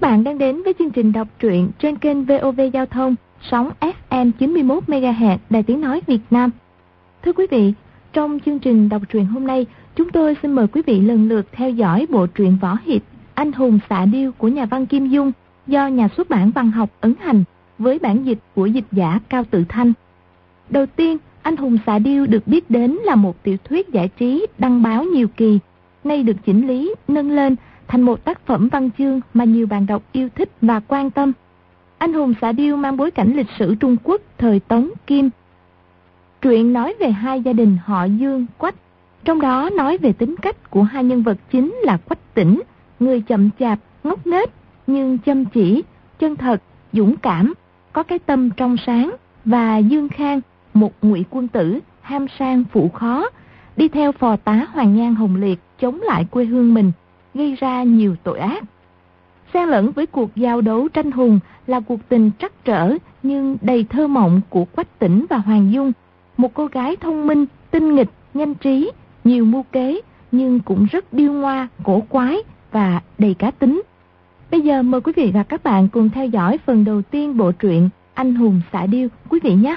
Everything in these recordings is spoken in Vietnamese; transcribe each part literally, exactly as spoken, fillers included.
bạn đang đến với chương trình đọc truyện trên kênh vê o vê Giao thông, sóng ép em chín mươi mốt mê ga héc Đài Tiếng Nói Việt Nam. Thưa quý vị, trong chương trình đọc truyện hôm nay, chúng tôi xin mời quý vị lần lượt theo dõi bộ truyện võ hiệp Anh hùng xạ điêu của nhà văn Kim Dung do nhà xuất bản Văn học ấn hành với bản dịch của dịch giả Cao Tự Thanh. Đầu tiên, Anh hùng xạ điêu được biết đến là một tiểu thuyết giải trí đăng báo nhiều kỳ, nay được chỉnh lý, nâng lên thành một tác phẩm văn chương mà nhiều bạn đọc yêu thích và quan tâm. Anh hùng xạ điêu mang bối cảnh lịch sử Trung Quốc thời Tống Kim. Truyện nói về hai gia đình họ Dương, Quách, trong đó nói về tính cách của hai nhân vật chính là Quách Tĩnh, người chậm chạp, ngốc nghếch nhưng chăm chỉ, chân thật, dũng cảm, có cái tâm trong sáng, và Dương Khang, một ngụy quân tử, ham sang phụ khó, đi theo phò tá Hoàng Nhan Hồng Liệt chống lại quê hương mình, gây ra nhiều tội ác. Xen lẫn với cuộc giao đấu tranh hùng là cuộc tình trắc trở nhưng đầy thơ mộng của Quách Tĩnh và Hoàng Dung, một cô gái thông minh, tinh nghịch, nhanh trí, nhiều mưu kế nhưng cũng rất điêu ngoa, cổ quái và đầy cá tính. Bây giờ mời quý vị và các bạn cùng theo dõi phần đầu tiên bộ truyện Anh hùng xạ điêu quý vị nhé.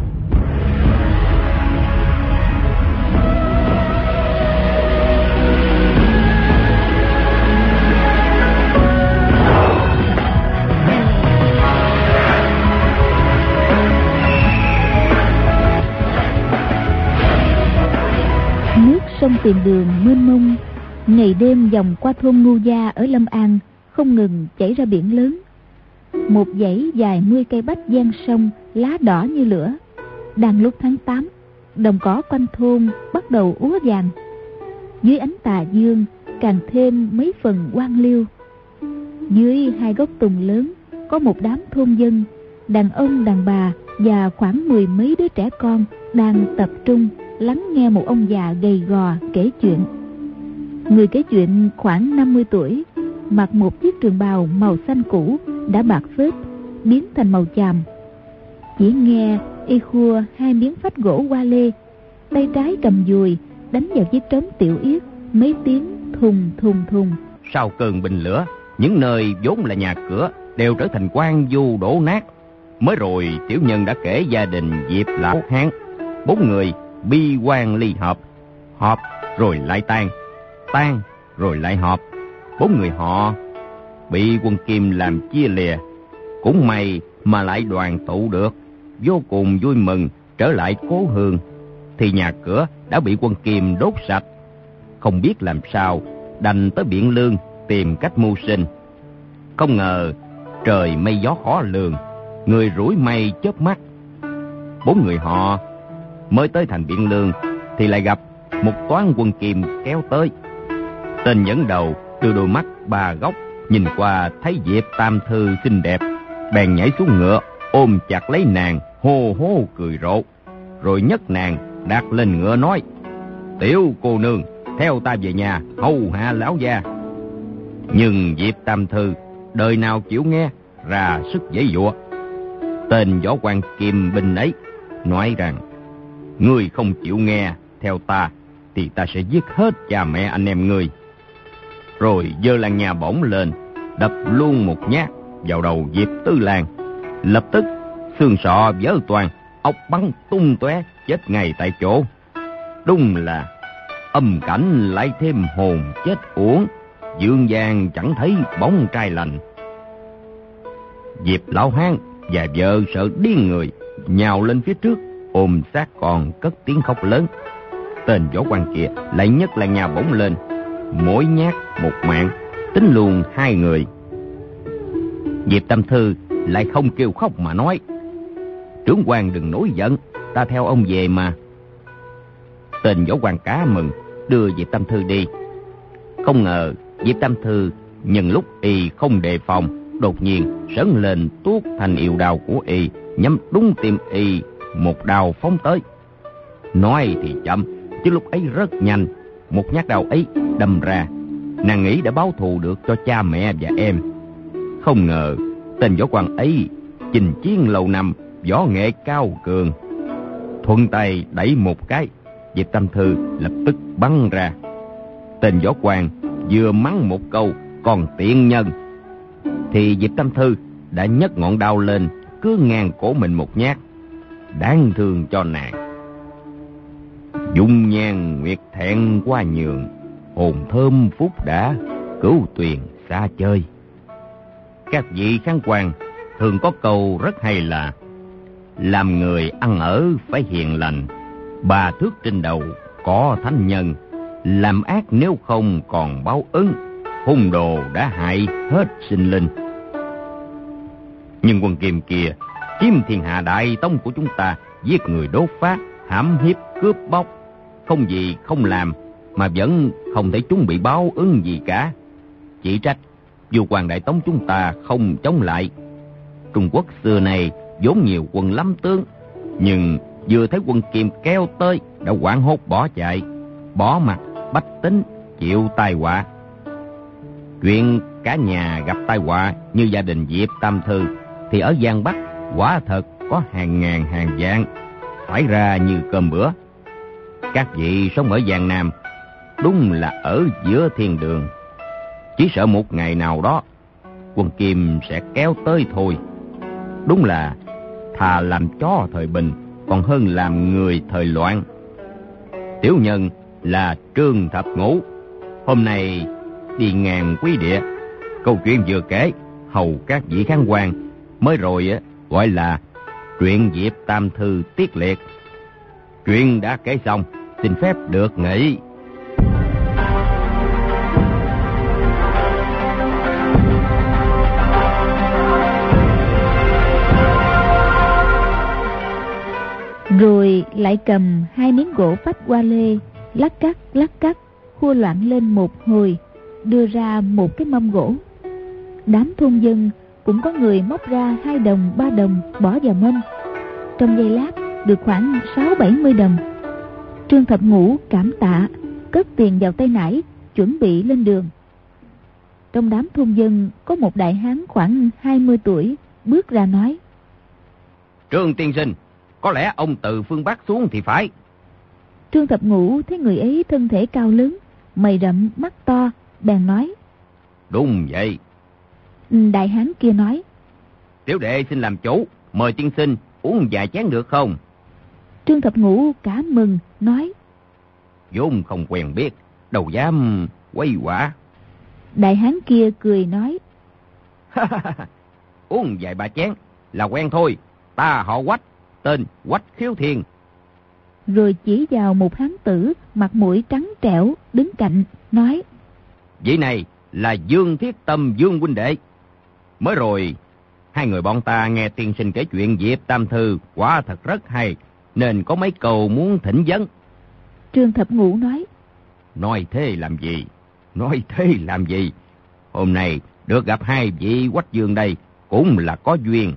Sông Tiền Đường mênh mông, ngày đêm dòng qua thôn Ngu Gia ở Lâm An không ngừng chảy ra biển lớn. Một dãy dài mươi cây bách ven sông, lá đỏ như lửa. Đang lúc tháng tám, đồng cỏ quanh thôn bắt đầu úa vàng. Dưới ánh tà dương càng thêm mấy phần quang liêu. Dưới hai gốc tùng lớn có một đám thôn dân, đàn ông đàn bà và khoảng mười mấy đứa trẻ con đang tập trung lắng nghe một ông già gầy gò kể chuyện. Người kể chuyện khoảng năm mươi tuổi, mặc một chiếc trường bào màu xanh cũ đã bạc phết, biến thành màu chàm. Chỉ nghe y khua hai miếng phách gỗ hoa lê, tay trái cầm dùi đánh vào chiếc trống tiểu yết mấy tiếng thùng thùng thùng. Sau cơn bình lửa, những nơi vốn là nhà cửa đều trở thành hoang vu đổ nát. Mới rồi tiểu nhân đã kể gia đình Diệp Lão Hán, bốn người bi quan ly hợp, hợp rồi lại tan, tan rồi lại hợp. Bốn người họ bị quân Kim làm chia lìa, cũng may mà lại đoàn tụ được, vô cùng vui mừng trở lại cố hương. Thì nhà cửa đã bị quân Kim đốt sạch, không biết làm sao, đành tới Biện Lương tìm cách mưu sinh. Không ngờ trời mây gió khó lường, người rủi mây chớp mắt. Bốn người họ mới tới thành Biện Lương thì lại gặp một toán quân Kim kéo tới. Tên dẫn đầu đưa đôi mắt ba góc nhìn qua thấy Diệp Tam Thư xinh đẹp, bèn nhảy xuống ngựa ôm chặt lấy nàng, hô hô cười rộ, rồi nhấc nàng đặt lên ngựa nói: "Tiểu cô nương, theo ta về nhà hầu hạ lão gia." Nhưng Diệp Tam Thư đời nào chịu nghe, ra sức giãy giụa. Tên võ quan Kim binh ấy nói rằng: "Ngươi không chịu nghe theo ta thì ta sẽ giết hết cha mẹ anh em ngươi." Rồi giơ lan nhà bổng lên, đập luôn một nhát vào đầu Diệp Tư Lan. Lập tức xương sọ vỡ toang, óc bắn tung tóe, chết ngay tại chỗ. Đúng là âm cảnh lại thêm hồn chết uổng, dương gian chẳng thấy bóng trai lành. Diệp Lão Hán và vợ sợ điên người, nhào lên phía trước ôm xác còn cất tiếng khóc lớn. Tên võ quan kia lại nhấc lan nhà bổng lên, mỗi nhát một mạng, tính luôn hai người. Diệp Tam Thư lại không kêu khóc mà nói: "Trưởng quan đừng nổi giận, ta theo ông về mà." Tên võ quan cá mừng đưa Diệp Tam Thư đi. Không ngờ Diệp Tam Thư nhân lúc y không đề phòng, đột nhiên sấn lên tuốt thành yêu đao của y, nhắm đúng tim y một đao phóng tới. Nói thì chậm, chứ lúc ấy rất nhanh, một nhát đao ấy đâm ra, nàng nghĩ đã báo thù được cho cha mẹ và em. Không ngờ tên võ quan ấy chinh chiến lâu năm, võ nghệ cao cường, thuận tay đẩy một cái, Diệp Tam Thư lập tức bắn ra. Tên võ quan vừa mắng một câu: "Còn tiện nhân", thì Diệp Tam Thư đã nhấc ngọn đao lên, cứa ngang cổ mình một nhát. Đáng thương cho nàng. Dung nhan nguyệt thẹn qua nhường, hồn thơm phúc đã, cửu tuyền xa chơi. Các vị khán quan thường có câu rất hay là: làm người ăn ở phải hiền lành, ba thước trên đầu có thánh nhân, làm ác nếu không còn báo ứng, hung đồ đã hại hết sinh linh. Nhưng quân Kim kia chiếm thiên hạ đại tông của chúng ta, giết người đốt phá, hãm hiếp cướp bóc, không gì không làm mà vẫn không thấy chúng bị báo ứng gì cả. Chỉ trách vua hoàng đại tống chúng ta không chống lại. Trung Quốc xưa này vốn nhiều quân lắm tướng, nhưng vừa thấy quân Kim kéo tới đã hoảng hốt bỏ chạy, bỏ mặt bách tính chịu tai họa. Chuyện cả nhà gặp tai họa như gia đình Diệp Tam Thư thì ở Giang Bắc quả thật có hàng ngàn hàng vạn, phải ra như cơm bữa. Các vị sống ở Giang Nam đúng là ở giữa thiên đường, chỉ sợ một ngày nào đó quân Kim sẽ kéo tới thôi. Đúng là thà làm chó thời bình còn hơn làm người thời loạn. Tiểu nhân là Trương Thập Ngũ, hôm nay đi ngang quý địa, câu chuyện vừa kể hầu các vị khán quan, mới rồi gọi là truyện Diệp Tam Thư tiết liệt. Chuyện đã kể xong, xin phép được nghỉ. Rồi lại cầm hai miếng gỗ phách hoa lê, lắc cắt lắc cắt, khua loạn lên một hồi, đưa ra một cái mâm gỗ. Đám thôn dân cũng có người móc ra hai đồng ba đồng bỏ vào mâm. Trong giây lát được khoảng sáu bảy mươi đồng. Trương Thập Ngũ cảm tạ, cất tiền vào tay nải, chuẩn bị lên đường. Trong đám thôn dân có một đại hán khoảng hai mươi tuổi bước ra nói: Trương tiên sinh, có lẽ ông từ phương Bắc xuống thì phải. Trương Thập Ngũ thấy người ấy thân thể cao lớn, mày rậm mắt to, bèn nói: Đúng vậy. Đại hán kia nói: Tiểu đệ xin làm chủ, mời tiên sinh uống vài chén được không? Trương Thập Ngũ cả mừng, nói: Vốn không quen biết, đâu dám quay quả. Đại hán kia cười nói: Uống vài ba chén là quen thôi, ta họ Quách, tên Quách Khiếu Thiên. Rồi chỉ vào một hán tử mặt mũi trắng trẻo đứng cạnh, nói: Vị này là Dương Thiết Tâm Dương huynh đệ. Mới rồi hai người bọn ta nghe tiên sinh kể chuyện Diệp Tam Thư quả thật rất hay, nên có mấy câu muốn thỉnh vấn. Trương Thập Ngũ nói: Nói thế làm gì? Nói thế làm gì? Hôm nay được gặp hai vị Quách Dương đây cũng là có duyên.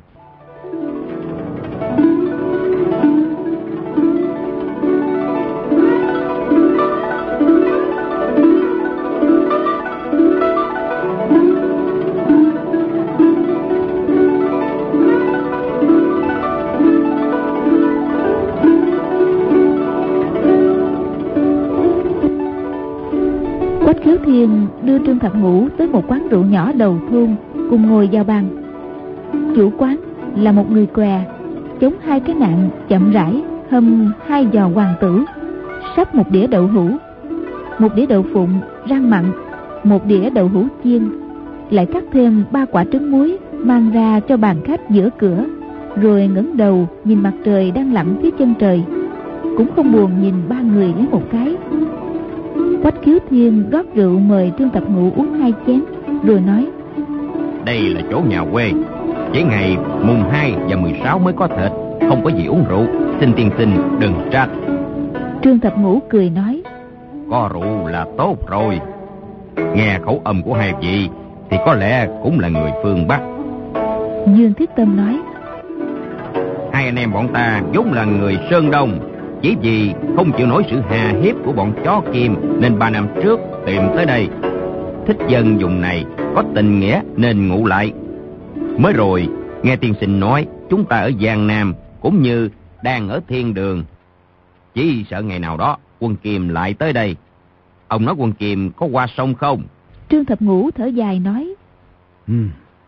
Khiếu Thiên đưa Trương Thập Ngũ tới một quán rượu nhỏ đầu thôn, cùng ngồi giao bàn. Chủ quán là một người què, chống hai cái nạng chậm rãi hâm hai giò hoàng tử, sắp một đĩa đậu hũ, một đĩa đậu phụng rang mặn, một đĩa đậu hũ chiên, lại cắt thêm ba quả trứng muối mang ra cho bàn khách giữa cửa, rồi ngẩng đầu nhìn mặt trời đang lặn phía chân trời, cũng không buồn nhìn ba người lấy một cái. Quách Khiếu Thiên rót rượu mời Trương Thập Ngũ uống hai chén, rồi nói: Đây là chỗ nhà quê, chỉ ngày mùng hai và mười sáu mới có thịt, không có gì uống rượu, xin tiên sinh đừng trách. Trương Thập Ngũ cười nói: Có rượu là tốt rồi. Nghe khẩu âm của hai vị thì có lẽ cũng là người phương Bắc. Dương Thiết Tâm nói: Hai anh em bọn ta vốn là người Sơn Đông, chỉ vì không chịu nổi sự hà hiếp của bọn chó Kim nên ba năm trước tìm tới đây. Thích dân vùng này có tình nghĩa nên ngụ lại. Mới rồi nghe tiên sinh nói chúng ta ở Giang Nam cũng như đang ở thiên đường, chỉ sợ ngày nào đó quân Kim lại tới đây. Ông nói quân Kim có qua sông không? Trương Thập Ngũ thở dài nói: Hmm,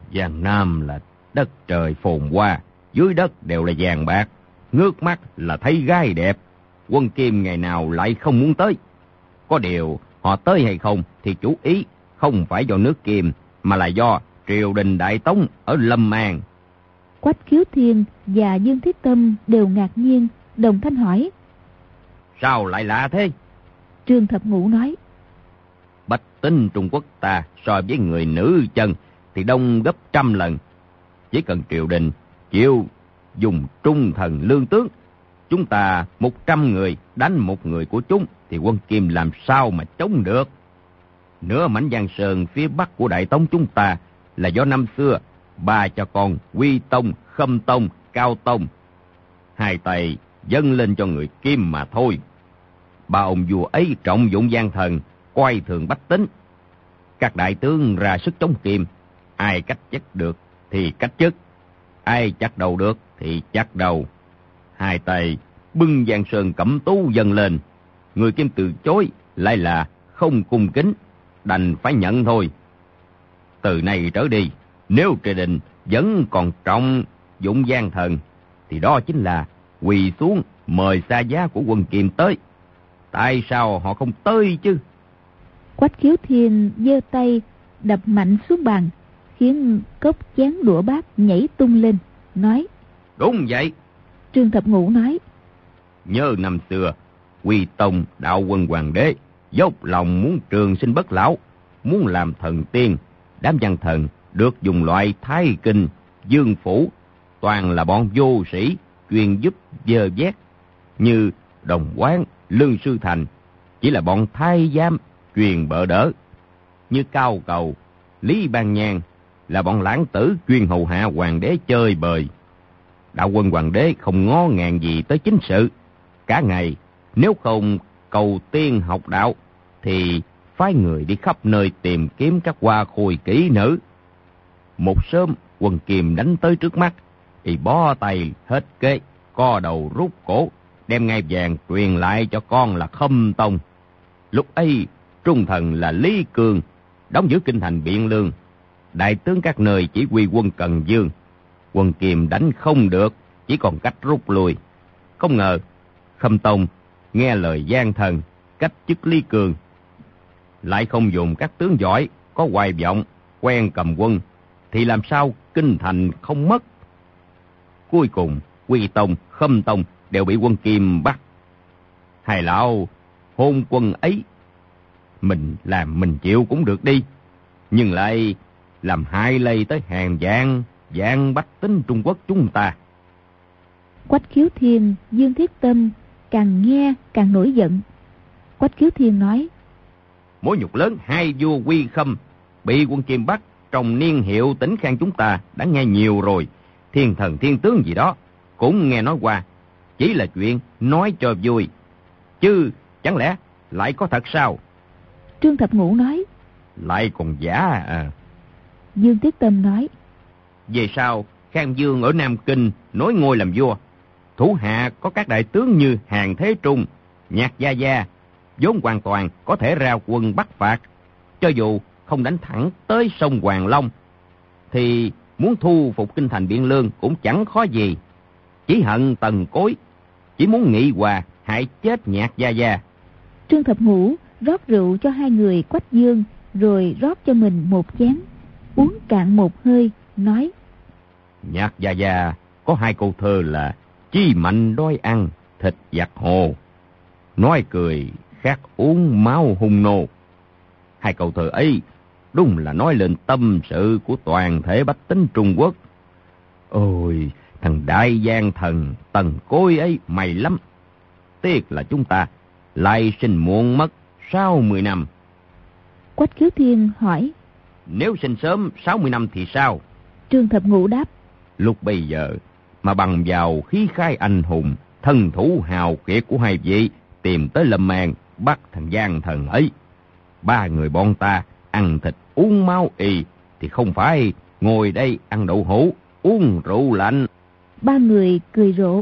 Giang Nam là đất trời phồn hoa, dưới đất đều là vàng bạc, ngước mắt là thấy gái đẹp. Quân Kim ngày nào lại không muốn tới. Có điều họ tới hay không thì chủ ý không phải do nước Kim, mà là do triều đình Đại Tống ở Lâm An. Quách Khiếu Thiên và Dương Thiết Tâm đều ngạc nhiên, đồng thanh hỏi: Sao lại lạ thế? Trương Thập Ngũ nói: Bách tính Trung Quốc ta so với người nữ chân thì đông gấp trăm lần. Chỉ cần triều đình chịu dùng trung thần lương tướng, chúng ta một trăm người đánh một người của chúng thì quân Kim làm sao mà chống được. Nửa mảnh Giang Sơn phía bắc của Đại Tống chúng ta là do năm xưa ba cha con Quy Tông, Khâm Tông, Cao Tông hai tay dâng lên cho người Kim mà thôi. Ba ông vua ấy trọng dụng gian thần, coi thường bách tính. Các đại tướng ra sức chống Kim, ai cách chức được thì cách chức, ai chặt đầu được thì chặt đầu. Hai tay bưng Giang Sơn cẩm tú dâng lên, người Kim từ chối lại là không cung kính, đành phải nhận thôi. Từ nay trở đi, nếu triều đình vẫn còn trọng dụng gian thần thì đó chính là quỳ xuống mời xa giá của quân Kim tới. Tại sao họ không tới chứ? Quách Khiếu Thiên giơ tay đập mạnh xuống bàn, khiến cốc chén đũa bát nhảy tung lên, nói: Đúng vậy. Trương Thập Ngũ nói: Nhớ năm xưa, Quy Tông đạo quân hoàng đế dốc lòng muốn trường sinh bất lão, muốn làm thần tiên. Đám văn thần được dùng loại thái kinh, dương phủ, toàn là bọn vô sĩ chuyên giúp dơ vét, như Đồng Quán, Lương Sư Thành chỉ là bọn thái giám truyền bợ đỡ, như Cao Cầu, Lý Ban Nhan là bọn lãng tử chuyên hầu hạ hoàng đế chơi bời. Đạo quân hoàng đế không ngó ngàng gì tới chính sự, cả ngày nếu không cầu tiên học đạo thì phái người đi khắp nơi tìm kiếm các hoa khôi kỹ nữ. Một sớm quân Kim đánh tới trước mắt thì bó tay hết kế, co đầu rút cổ, đem ngai vàng truyền lại cho con là Khâm Tông. Lúc ấy trung thần là Lý Cường đóng giữ kinh thành Biện Lương, đại tướng các nơi chỉ huy quân Cần Dương. Quân Kim đánh không được, chỉ còn cách rút lui. Không ngờ Khâm Tông nghe lời gian thần, cách chức Lý Cường, lại không dùng các tướng giỏi có hoài vọng quen cầm quân, thì làm sao kinh thành không mất. Cuối cùng Quy Tông, Khâm Tông đều bị quân Kim bắt. Hai lão hôn quân ấy, mình làm mình chịu cũng được đi, nhưng lại làm hại lây tới hàng vạn vạn bách tính Trung Quốc chúng ta. Quách Khiếu Thiên, Dương Thiết Tâm càng nghe càng nổi giận. Quách Khiếu Thiên nói: Mối nhục lớn hai vua Quy Khâm bị quân Kim bắt trong niên hiệu Tĩnh Khang chúng ta đã nghe nhiều rồi. Thiên thần thiên tướng gì đó cũng nghe nói qua, chỉ là chuyện nói cho vui, chứ chẳng lẽ lại có thật sao? Trương Thập Ngũ nói: Lại còn giả à? Dương Thiết Tâm nói: Về sau Khang Dương ở Nam Kinh nối ngôi làm vua, thủ hạ có các đại tướng như Hàn Thế Trung, Nhạc Gia Gia, vốn hoàn toàn có thể ra quân bắt phạt. Cho dù không đánh thẳng tới sông Hoàng Long, thì muốn thu phục kinh thành Biện Lương cũng chẳng khó gì. Chỉ hận Tần Cối, chỉ muốn nghị hòa hại chết Nhạc Gia Gia. Trương Thập Ngũ rót rượu cho hai người Quách Dương, rồi rót cho mình một chén, uống cạn một hơi, nói: Nhạc Gia Gia có hai câu thơ là chi mạnh đói ăn, thịt giặc hồ, nói cười khát uống máu hung nô. Hai câu thơ ấy đúng là nói lên tâm sự của toàn thể bách tính Trung Quốc. Ôi, thằng đại gian thần Tần Cối ấy may lắm. Tiếc là chúng ta lại sinh muộn mất sáu mươi năm. Quách Khiếu Thiên hỏi: Nếu sinh sớm sáu mươi năm thì sao? Trương Thập Ngũ đáp: Lúc bây giờ mà bằng vào khí khái anh hùng, thân thủ hào kiệt của hai vị tìm tới Lâm An bắt thằng gian thần ấy, ba người bọn ta ăn thịt uống máu y thì không phải ngồi đây ăn đậu hũ uống rượu lạnh. Ba người cười rộ.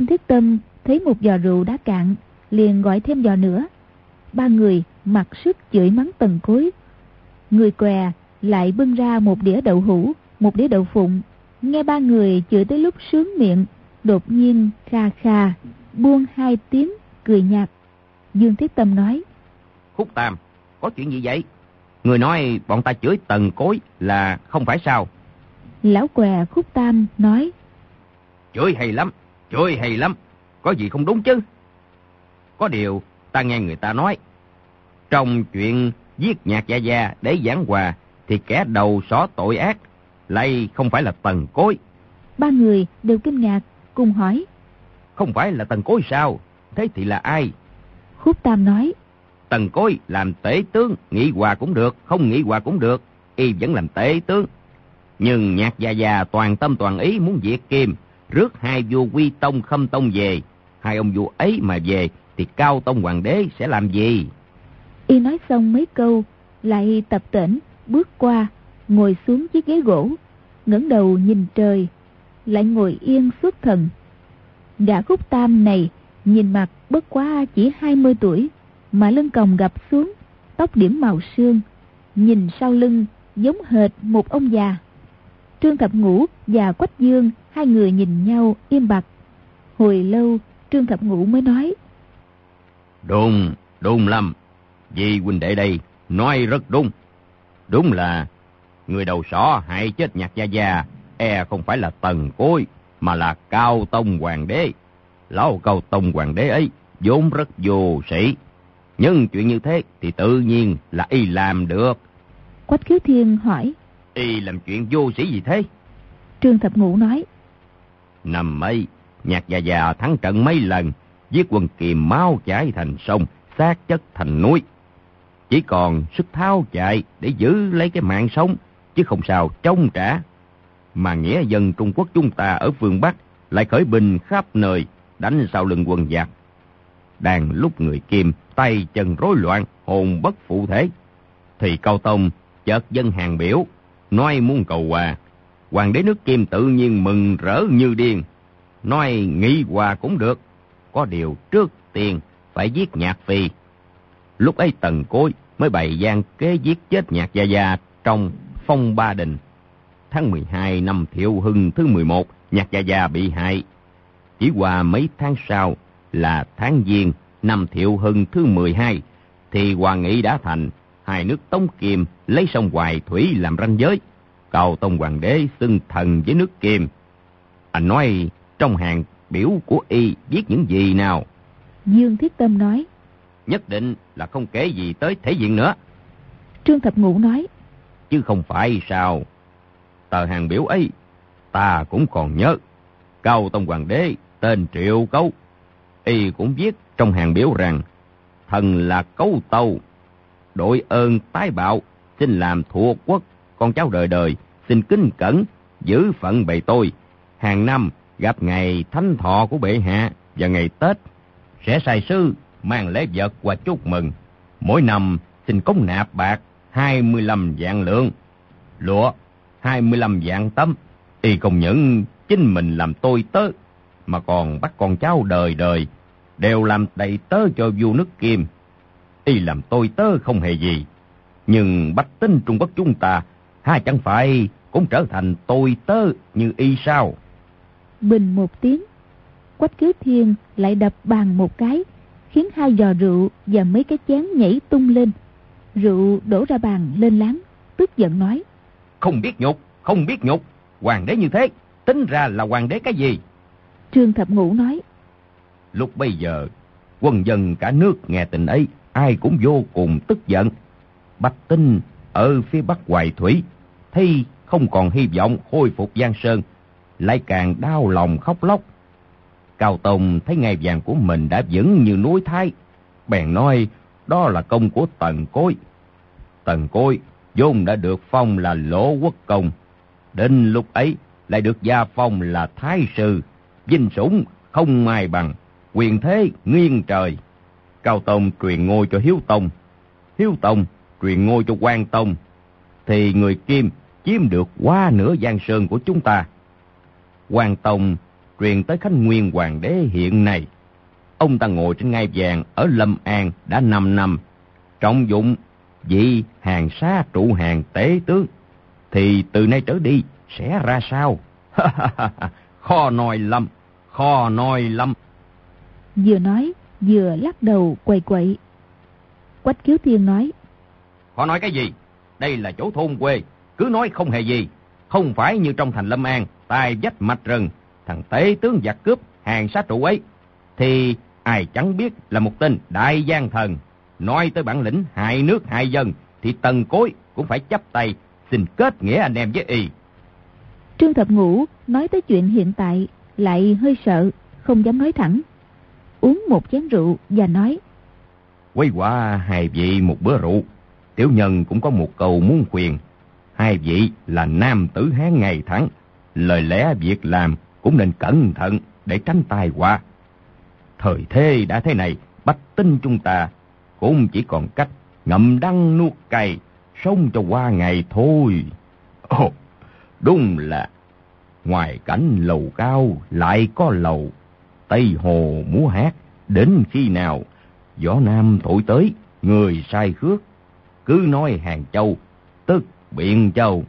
Thiết Tâm thấy một giò rượu đã cạn, liền gọi thêm giò nữa. Ba người mặc sức chửi mắng Tần Cối. Người què lại bưng ra một đĩa đậu hũ, một đĩa đậu phụng. Nghe ba người chửi tới lúc sướng miệng, đột nhiên kha kha buông hai tiếng cười nhạt. Dương Thiết Tâm nói: Khúc Tam, có chuyện gì vậy? Người nói bọn ta chửi Tần Cối là không phải sao? Lão què Khúc Tam nói: Chửi hay lắm, chửi hay lắm, có gì không đúng chứ? Có điều ta nghe người ta nói, trong chuyện giết Nhạc Gia Gia để giảng hòa thì kẻ đầu xỏ tội ác lại không phải là Tần Cối. Ba người đều kinh ngạc, cùng hỏi: Không phải là Tần Cối sao? Thế thì là ai? Khúc Tam nói: Tần Cối làm tể tướng, nghị hòa cũng được, không nghị hòa cũng được, y vẫn làm tể tướng. Nhưng Nhạc Gia Gia toàn tâm toàn ý muốn diệt Kim, rước hai vua Quy Tông Khâm Tông về. Hai ông vua ấy mà về thì Cao Tông Hoàng đế sẽ làm gì? Y nói xong mấy câu, lại tập tễnh bước qua, ngồi xuống chiếc ghế gỗ, ngẩng đầu nhìn trời, lại ngồi yên xuất thần. Gã Khúc Tam này nhìn mặt bất quá chỉ hai mươi tuổi, mà lưng còng gập xuống, tóc điểm màu sương, nhìn sau lưng giống hệt một ông già. Trương Thập Ngũ và Quách Dương hai người nhìn nhau im bặt. Hồi lâu Trương Thập Ngũ mới nói: Đúng, đúng lắm. Vì huynh đệ đây nói rất đúng. Đúng là người đầu sỏ hại chết Nhạc Gia Gia e không phải là Tần Cối, mà là Cao Tông Hoàng đế. Lão Cao Tông Hoàng đế ấy vốn rất vô sĩ, nhưng chuyện như thế thì tự nhiên là y làm được. Quách Khiếu Thiên hỏi: Y làm chuyện vô sĩ gì thế? Trương Thập Ngũ nói: Năm ấy Nhạc Gia Gia thắng trận mấy lần, giết quân Kiềm máu chảy thành sông, xác chất thành núi. Chỉ còn sức tháo chạy để giữ lấy cái mạng sống, chứ không sao chống trả. Mà nghĩa dân Trung Quốc chúng ta ở phương Bắc lại khởi binh khắp nơi, đánh sau lưng quân giặc. Đang lúc người Kim tay chân rối loạn, hồn bất phụ thể, thì Cao Tông chợt dâng hàng biểu, nói muốn cầu hòa. Hoàng đế nước Kim tự nhiên mừng rỡ như điên, nói nghị hòa cũng được, có điều trước tiên phải giết Nhạc Phi. Lúc ấy Tần Cối mới bày gian kế giết chết Nhạc Gia Gia trong Phong Ba Đình. Tháng mười hai năm Thiệu Hưng thứ mười một, Nhạc Gia Gia bị hại. Chỉ qua mấy tháng sau là tháng Giêng năm Thiệu Hưng thứ mười hai thì hòa nghị đã thành, hai nước Tống Kim lấy sông Hoài Thủy làm ranh giới. Cao Tông Hoàng đế xưng thần với nước Kim. Anh nói trong hàng biểu của y viết những gì nào? Dương Thiết Tâm nói: Nhất định là không kể gì tới thể diện nữa. Trương Thập Ngũ nói: Chứ không phải sao? Tờ hàng biểu ấy ta cũng còn nhớ. Cao Tông Hoàng đế tên Triệu Cấu, y cũng viết trong hàng biểu rằng thần là Cấu Tâu, đội ơn tái bạo, xin làm thuộc quốc, con cháu đời đời xin kính cẩn giữ phận bề tôi. Hàng năm gặp ngày thánh thọ của bệ hạ và ngày Tết sẽ sai sứ mang lễ vật và chúc mừng. Mỗi năm xin cống nạp bạc hai mươi lăm vạn lượng, lụa hai mươi lăm vạn tấm. Y không những chính mình làm tôi tớ, mà còn bắt con cháu đời đời đều làm đầy tớ cho vua nước Kim. Y làm tôi tớ không hề gì, nhưng bách tính Trung Quốc chúng ta ha chẳng phải cũng trở thành tôi tớ như y sao? Bình một tiếng, Quách Khiếu Thiên lại đập bàn một cái, khiến hai giò rượu và mấy cái chén nhảy tung lên. Rượu đổ ra bàn lên láng, tức giận nói: Không biết nhục, không biết nhục, hoàng đế như thế, tính ra là hoàng đế cái gì? Trương Thập Ngũ nói: Lúc bây giờ, quân dân cả nước nghe tin ấy, ai cũng vô cùng tức giận. Bách tính ở phía bắc Hoài Thủy thấy không còn hy vọng khôi phục Giang Sơn, lại càng đau lòng khóc lóc. Cao Tông thấy ngai vàng của mình đã vững như núi Thái, bèn nói đó là công của Tần Cối. Tần Cối vốn đã được phong là Lỗ Quốc Công, đến lúc ấy lại được gia phong là Thái Sư, vinh sủng không ai bằng, quyền thế nghiêng trời. Cao Tông truyền ngôi cho Hiếu Tông, Hiếu Tông truyền ngôi cho Quang Tông, thì người Kim chiếm được quá nửa Giang Sơn của chúng ta. Quang Tông truyền tới Khánh Nguyên Hoàng đế hiện nay. Ông ta ngồi trên ngai vàng ở Lâm An đã năm năm, trọng dụng vị hàng xá trụ hàng tế tướng, thì từ nay trở đi sẽ ra sao? Khó nói lắm, khó nói lắm. Vừa nói, vừa lắc đầu quậy quậy. Quách Khiếu Thiên nói: Khó nói cái gì? Đây là chỗ thôn quê, cứ nói không hề gì. Không phải như trong thành Lâm An, tai vách mạch rừng, thằng tế tướng giặc cướp hàng sát trụ ấy, thì ai chẳng biết là một tên đại gian thần. Nói tới bản lĩnh hại nước hại dân, thì Tần Cối cũng phải chắp tay xin kết nghĩa anh em với y. Trương Thập Ngũ nói tới chuyện hiện tại lại hơi sợ, không dám nói thẳng. Uống một chén rượu và nói: Quay qua hai vị một bữa rượu, tiểu nhân cũng có một câu muốn khuyên. Hai vị là nam tử Hán ngày tháng, lời lẽ việc làm cũng nên cẩn thận để tránh tai họa. Thời thế đã thế này, bách tính chúng ta cũng chỉ còn cách ngậm đắng nuốt cay, sống cho qua ngày thôi. Ồ, đúng là ngoài cảnh lầu cao lại có lầu, Tây Hồ múa hát, đến khi nào gió nam thổi tới, người sai khước, cứ nói Hàng Châu, tức Biện Châu.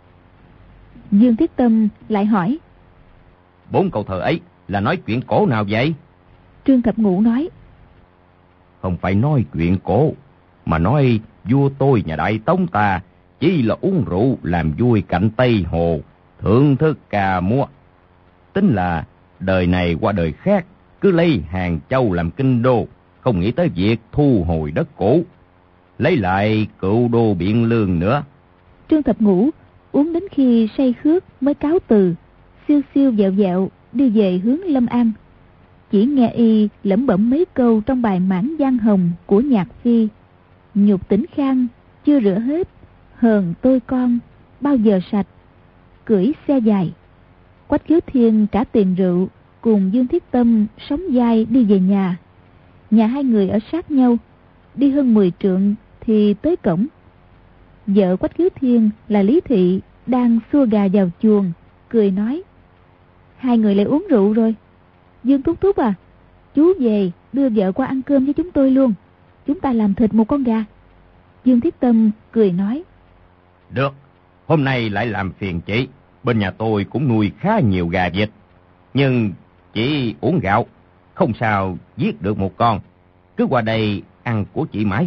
Dương Thiết Tâm lại hỏi: Bốn câu thơ ấy là nói chuyện cổ nào vậy? Trương Thập Ngũ nói: Không phải nói chuyện cổ, mà nói vua tôi nhà Đại Tống ta chỉ là uống rượu làm vui cạnh Tây Hồ, thưởng thức ca múa. Tính là đời này qua đời khác, cứ lấy Hàng Châu làm kinh đô, không nghĩ tới việc thu hồi đất cũ, lấy lại cựu đô Biện Lương nữa. Trương Thập Ngũ uống đến khi say khước mới cáo từ, siêu siêu vẹo vẹo đi về hướng Lâm An. Chỉ nghe y lẩm bẩm mấy câu trong bài Mãn Giang Hồng của Nhạc Phi: nhục tỉnh khang chưa rửa hết, hờn tôi con bao giờ sạch, cưỡi xe dài. Quách Khiếu Thiên trả tiền rượu, cùng Dương Thiết Tâm sóng vai đi về nhà. Nhà hai người ở sát nhau, đi hơn mười trượng thì tới cổng. Vợ Quách Khiếu Thiên là Lý Thị đang xua gà vào chuồng, cười nói: Hai người lại uống rượu rồi. Dương Thúc Thúc à, chú về đưa vợ qua ăn cơm với chúng tôi luôn, chúng ta làm thịt một con gà. Dương Thiết Tâm cười nói: Được, hôm nay lại làm phiền chị. Bên nhà tôi cũng nuôi khá nhiều gà vịt, nhưng chỉ uống gạo, không sao giết được một con. Cứ qua đây ăn của chị mãi.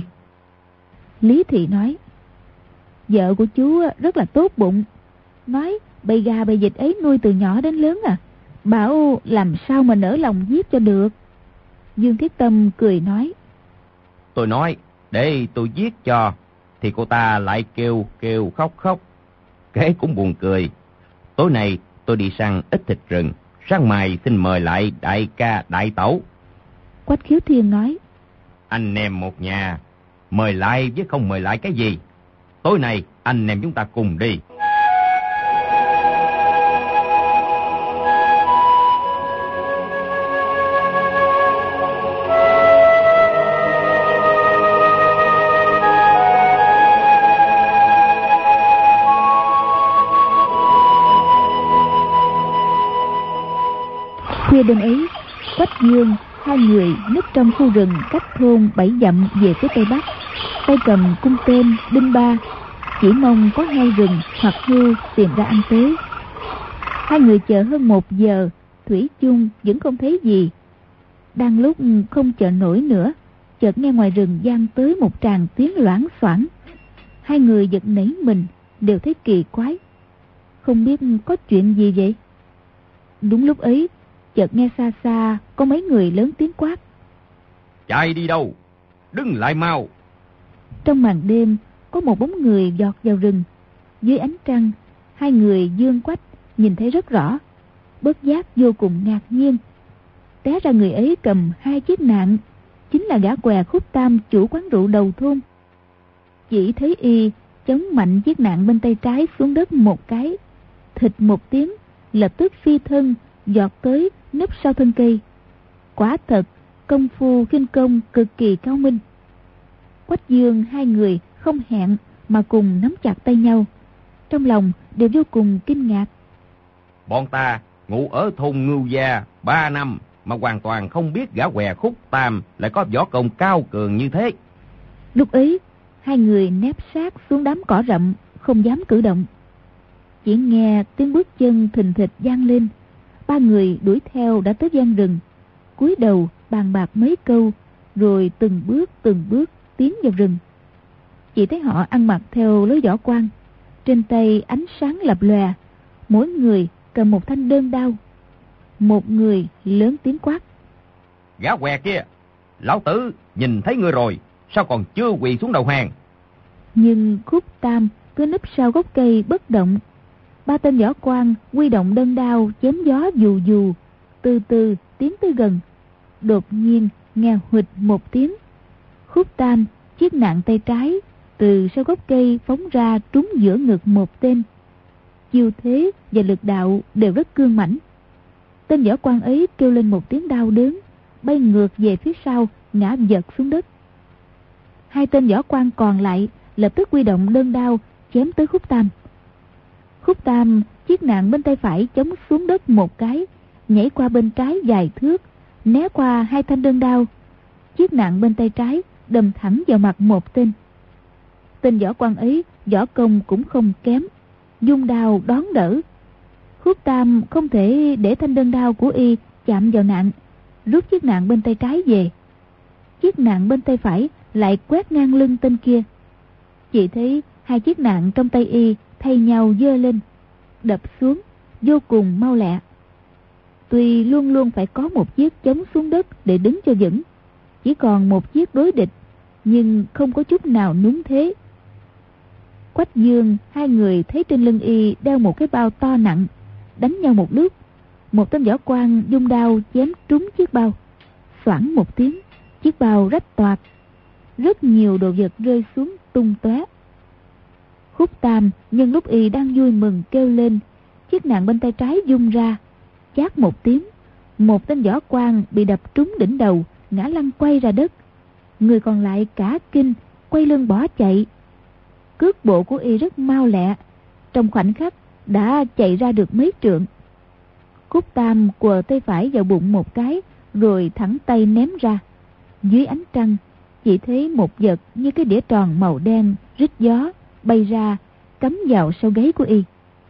Lý Thị nói: Vợ của chú rất là tốt bụng, nói bầy gà bầy vịt ấy nuôi từ nhỏ đến lớn à, bảo làm sao mà nỡ lòng giết cho được. Dương Thiết Tâm cười nói: Tôi nói để tôi giết cho, thì cô ta lại kêu kêu khóc khóc. Kể cũng buồn cười. Tối nay tôi đi săn ít thịt rừng, sáng mai xin mời lại đại ca đại tẩu. Quách Khiếu Thiên nói: Anh em một nhà, mời lại với không mời lại cái gì. Tối nay anh em chúng ta cùng đi. Khuya đêm ấy, Quách Dương hai người núp trong khu rừng cách thôn bảy dặm về phía tây bắc, tay cầm cung tên đinh ba, chỉ mong có hai rừng hoặc hươu tìm ra ăn tế. Hai người chờ hơn một giờ, thủy chung vẫn không thấy gì. Đang lúc không chờ nổi nữa, chợt nghe ngoài rừng vang tới một tràng tiếng loảng xoảng. Hai người giật nảy mình, đều thấy kỳ quái, không biết có chuyện gì vậy. Đúng lúc ấy, chợt nghe xa xa có mấy người lớn tiếng quát: Chạy đi đâu? Đứng lại mau! Trong màn đêm có một bóng người giọt vào rừng. Dưới ánh trăng, hai người Dương Quách nhìn thấy rất rõ, bất giác vô cùng ngạc nhiên. Té ra người ấy cầm hai chiếc nạng, chính là gã què Khúc Tam, chủ quán rượu đầu thôn. Chỉ thấy y chống mạnh chiếc nạng bên tay trái xuống đất một cái, thịt một tiếng, lập tức phi thân giọt tới nấp sau thân cây. Quả thật công phu khinh công cực kỳ cao minh. Quách Dương hai người không hẹn mà cùng nắm chặt tay nhau, trong lòng đều vô cùng kinh ngạc. Bọn ta ngụ ở thôn Ngưu Gia ba năm mà hoàn toàn không biết gã què Khúc Tam lại có võ công cao cường như thế. Lúc ấy, hai người nép sát xuống đám cỏ rậm, không dám cử động. Chỉ nghe tiếng bước chân thình thịch vang lên. Ba người đuổi theo đã tới gian rừng, cúi đầu bàn bạc mấy câu, rồi từng bước từng bước tiến vào rừng. Chỉ thấy họ ăn mặc theo lối võ quan, trên tay ánh sáng lập lòe, mỗi người cầm một thanh đơn đao. Một người lớn tiếng quát: Gã què kia, lão tử nhìn thấy ngươi rồi, sao còn chưa quỳ xuống đầu hàng? Nhưng Khúc Tam cứ núp sau gốc cây bất động. Ba tên võ quan huy động đơn đao chém gió dù dù, từ từ tiến tới gần. Đột nhiên nghe huỵch một tiếng, Khúc Tam chiếc nạn tay trái từ sau gốc cây phóng ra trúng giữa ngực một tên. Chiêu thế và lực đạo đều rất cương mãnh. Tên võ quan ấy kêu lên một tiếng đau đớn, bay ngược về phía sau, ngã vật xuống đất. Hai tên võ quan còn lại lập tức huy động đơn đao chém tới Khúc Tam. Khúc Tam chiếc nạn bên tay phải chống xuống đất một cái, nhảy qua bên trái vài thước, né qua hai thanh đơn đao. Chiếc nạn bên tay trái đâm thẳng vào mặt một tên. Tên võ quan ấy võ công cũng không kém, dung đao đón đỡ. Khúc Tam không thể để thanh đơn đao của y chạm vào nạn, rút chiếc nạn bên tay trái về. Chiếc nạn bên tay phải lại quét ngang lưng tên kia. Chỉ thấy hai chiếc nạn trong tay y thay nhau giơ lên, đập xuống vô cùng mau lẹ. Tuy luôn luôn phải có một chiếc chống xuống đất để đứng cho vững, chỉ còn một chiếc đối địch, nhưng không có chút nào núng thế. Quách Dương hai người thấy trên lưng y đeo một cái bao to nặng, đánh nhau một lúc, một tên võ quan dung đao chém trúng chiếc bao, xoảng một tiếng, chiếc bao rách toạc, rất nhiều đồ vật rơi xuống tung tóe. Khúc Tam nhân lúc y đang vui mừng kêu lên, chiếc nạn bên tay trái vung ra, chát một tiếng, một tên võ quan bị đập trúng đỉnh đầu, ngã lăn quay ra đất. Người còn lại cả kinh, quay lưng bỏ chạy. Cước bộ của y rất mau lẹ, trong khoảnh khắc đã chạy ra được mấy trượng. Khúc Tam quờ tay phải vào bụng một cái, rồi thẳng tay ném ra. Dưới ánh trăng, chỉ thấy một vật như cái đĩa tròn màu đen rít gió bay ra, cắm vào sau gáy của y.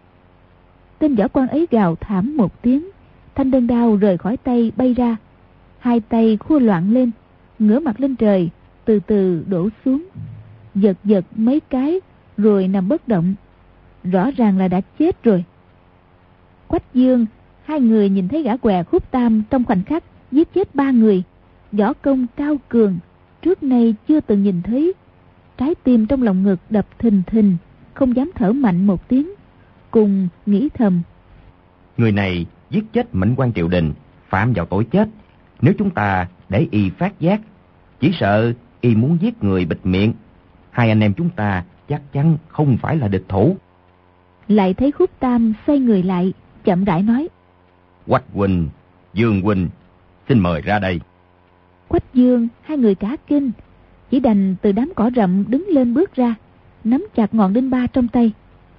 Tên võ quan ấy gào thảm một tiếng, thanh đơn đao rời khỏi tay bay ra, hai tay khua loạn lên, ngửa mặt lên trời, từ từ đổ xuống, giật giật mấy cái rồi nằm bất động, rõ ràng là đã chết rồi. Quách Dương hai người nhìn thấy gã què Khúc Tam trong khoảnh khắc giết chết ba người, võ công cao cường, trước nay chưa từng nhìn thấy. Trái tim trong lòng ngực đập thình thình, không dám thở mạnh một tiếng, cùng nghĩ thầm: Người này giết chết mệnh quan triều đình, phạm vào tội chết. Nếu chúng ta để y phát giác, chỉ sợ y muốn giết người bịt miệng, hai anh em chúng ta chắc chắn không phải là địch thủ. Lại thấy Khúc Tam xoay người lại, chậm rãi nói: Quách huynh, Dương huynh, xin mời ra đây. Quách Dương hai người cả kinh, chỉ đành từ đám cỏ rậm đứng lên bước ra, nắm chặt ngọn đinh ba trong tay.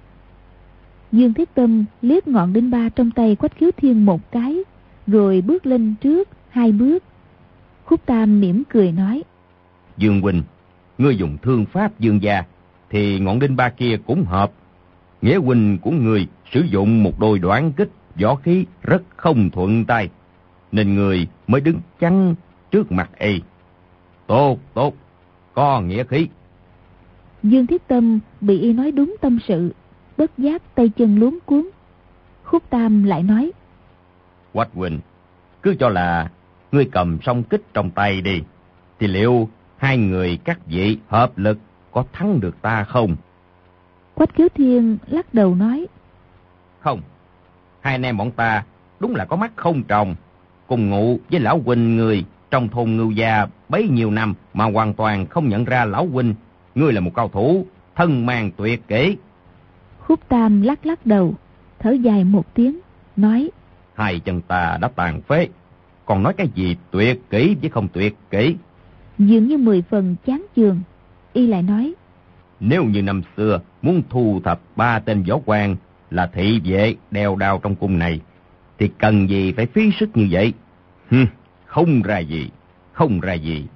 Dương Thiết Tâm liếc ngọn đinh ba trong tay Quách Khiếu Thiên một cái, rồi bước lên trước hai bước. Khúc Tam mỉm cười nói: Dương huynh, ngươi dùng thương pháp Dương gia, thì ngọn đinh ba kia cũng hợp. Nghĩa huynh của ngươi sử dụng một đôi đoản kích, võ khí rất không thuận tay, nên người mới đứng chắn trước mặt y. Tốt, tốt, có nghĩa khí. Dương Thiết Tâm bị y nói đúng tâm sự, bất giác tay chân luống cuống. Khúc Tam lại nói: Quách huynh, cứ cho là ngươi cầm song kích trong tay đi, thì liệu hai người các vị hợp lực có thắng được ta không? Quách Khiếu Thiên lắc đầu nói: Không, hai anh em bọn ta đúng là có mắt không tròng, cùng ngụ với lão huynh người trong thôn Ngưu Gia bấy nhiêu năm mà hoàn toàn không nhận ra lão huynh ngươi là một cao thủ thân mang tuyệt kỹ. Khúc Tam lắc lắc đầu, thở dài một tiếng, nói: Hai chân ta đã tàn phế, còn nói cái gì tuyệt kỹ với không tuyệt kỹ? Dường như mười phần chán chường, y lại nói: Nếu như năm xưa muốn thu thập ba tên võ quan là thị vệ đeo đao trong cung này, thì cần gì phải phí sức như vậy? Hừ, không ra gì, không ra gì.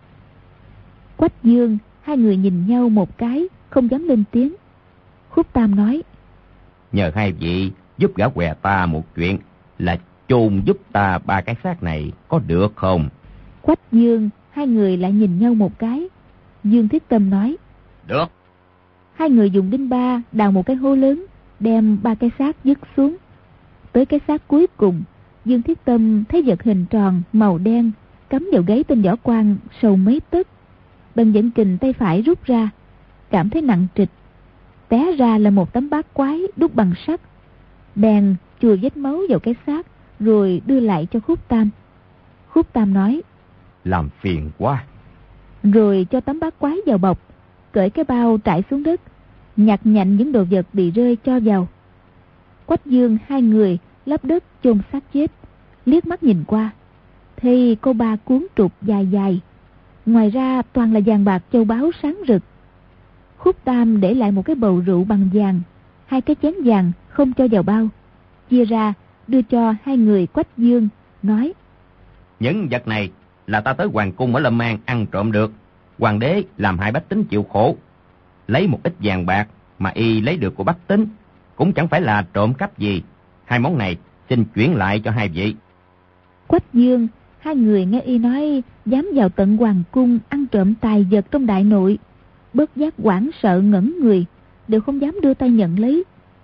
Quách Dương, hai người nhìn nhau một cái, không dám lên tiếng. Khúc Tam nói: Nhờ hai vị giúp gã què ta một chuyện, là chôn giúp ta ba cái xác này, có được không? Quách Dương, hai người lại nhìn nhau một cái. Dương Thiết Tâm nói: Được. Hai người dùng đinh ba đào một cái hố lớn, đem ba cái xác dứt xuống. Tới cái xác cuối cùng, Dương Thiết Tâm thấy vật hình tròn màu đen cắm vào gáy tên võ quan sâu mấy tấc. Bèn dẫn kình tay phải rút ra, cảm thấy nặng trịch. Té ra là một tấm bát quái đúc bằng sắt. Bèn chùi vết máu vào cái xác, rồi đưa lại cho Khúc Tam. Khúc Tam nói: Làm phiền quá. Rồi cho tấm bát quái vào bọc, cởi cái bao trải xuống đất, nhặt nhạnh những đồ vật bị rơi cho vào. Quách Dương hai người lấp đất chôn xác chết, liếc mắt nhìn qua, thì có ba cuốn trục dài dài, ngoài ra toàn là vàng bạc châu báu sáng rực. Khúc Tam để lại một cái bầu rượu bằng vàng, hai cái chén vàng không cho vào bao, chia ra đưa cho hai người Quách Dương, nói: Những vật này là ta tới hoàng cung ở Lâm An ăn trộm được. Hoàng đế làm hại bách tính chịu khổ, lấy một ít vàng bạc mà y lấy được của bách tính, cũng chẳng phải là trộm cắp gì. Hai món này xin chuyển lại cho hai vị. Quách Dương hai người nghe y nói dám vào tận hoàng cung ăn trộm tài vật trong đại nội, bớt giác hoảng sợ ngẩn người, đều không dám đưa tay nhận lấy.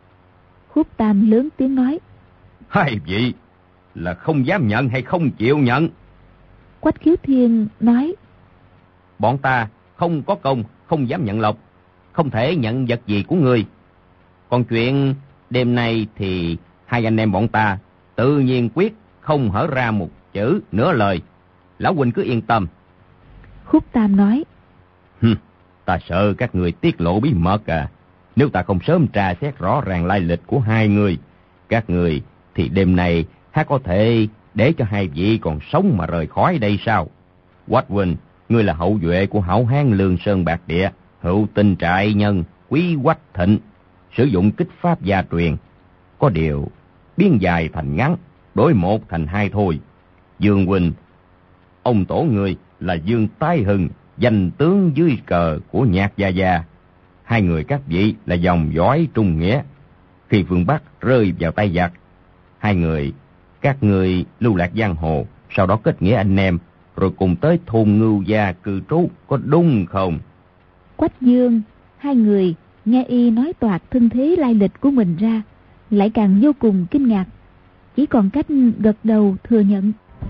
Khúc Tam lớn tiếng nói: Hai vị là không dám nhận hay không chịu nhận? Quách Khiếu Thiên nói: Bọn ta không có công, không dám nhận lộc, không thể nhận vật gì của ngươi. Còn chuyện đêm nay thì hai anh em bọn ta tự nhiên quyết không hở ra một chữ nửa lời. Lão huynh cứ yên tâm. Khúc Tam nói: Hừ, ta sợ các người tiết lộ bí mật à. Nếu ta không sớm tra xét rõ ràng lai lịch của hai người, các người thì đêm nay há có thể để cho hai vị còn sống mà rời khỏi đây sao? Quách huynh, ngươi là hậu duệ của hảo hán Lương Sơn Bạc Địa, hữu tình trại nhân Quý Quách Thịnh, sử dụng kích pháp gia truyền. Có điều biến dài thành ngắn, đổi một thành hai thôi. Dương huynh, ông tổ ngươi là Dương Tái Hưng, danh tướng dưới cờ của Nhạc Gia Gia. Hai người các vị là dòng dõi trung nghĩa. Khi phương Bắc rơi vào tay giặc, hai người các người lưu lạc giang hồ, sau đó kết nghĩa anh em, rồi cùng tới thôn Ngưu Gia cư trú, có đúng không? Quách Dương hai người nghe y nói toạc thân thế lai lịch của mình ra, lại càng vô cùng kinh ngạc, chỉ còn cách gật đầu thừa nhận.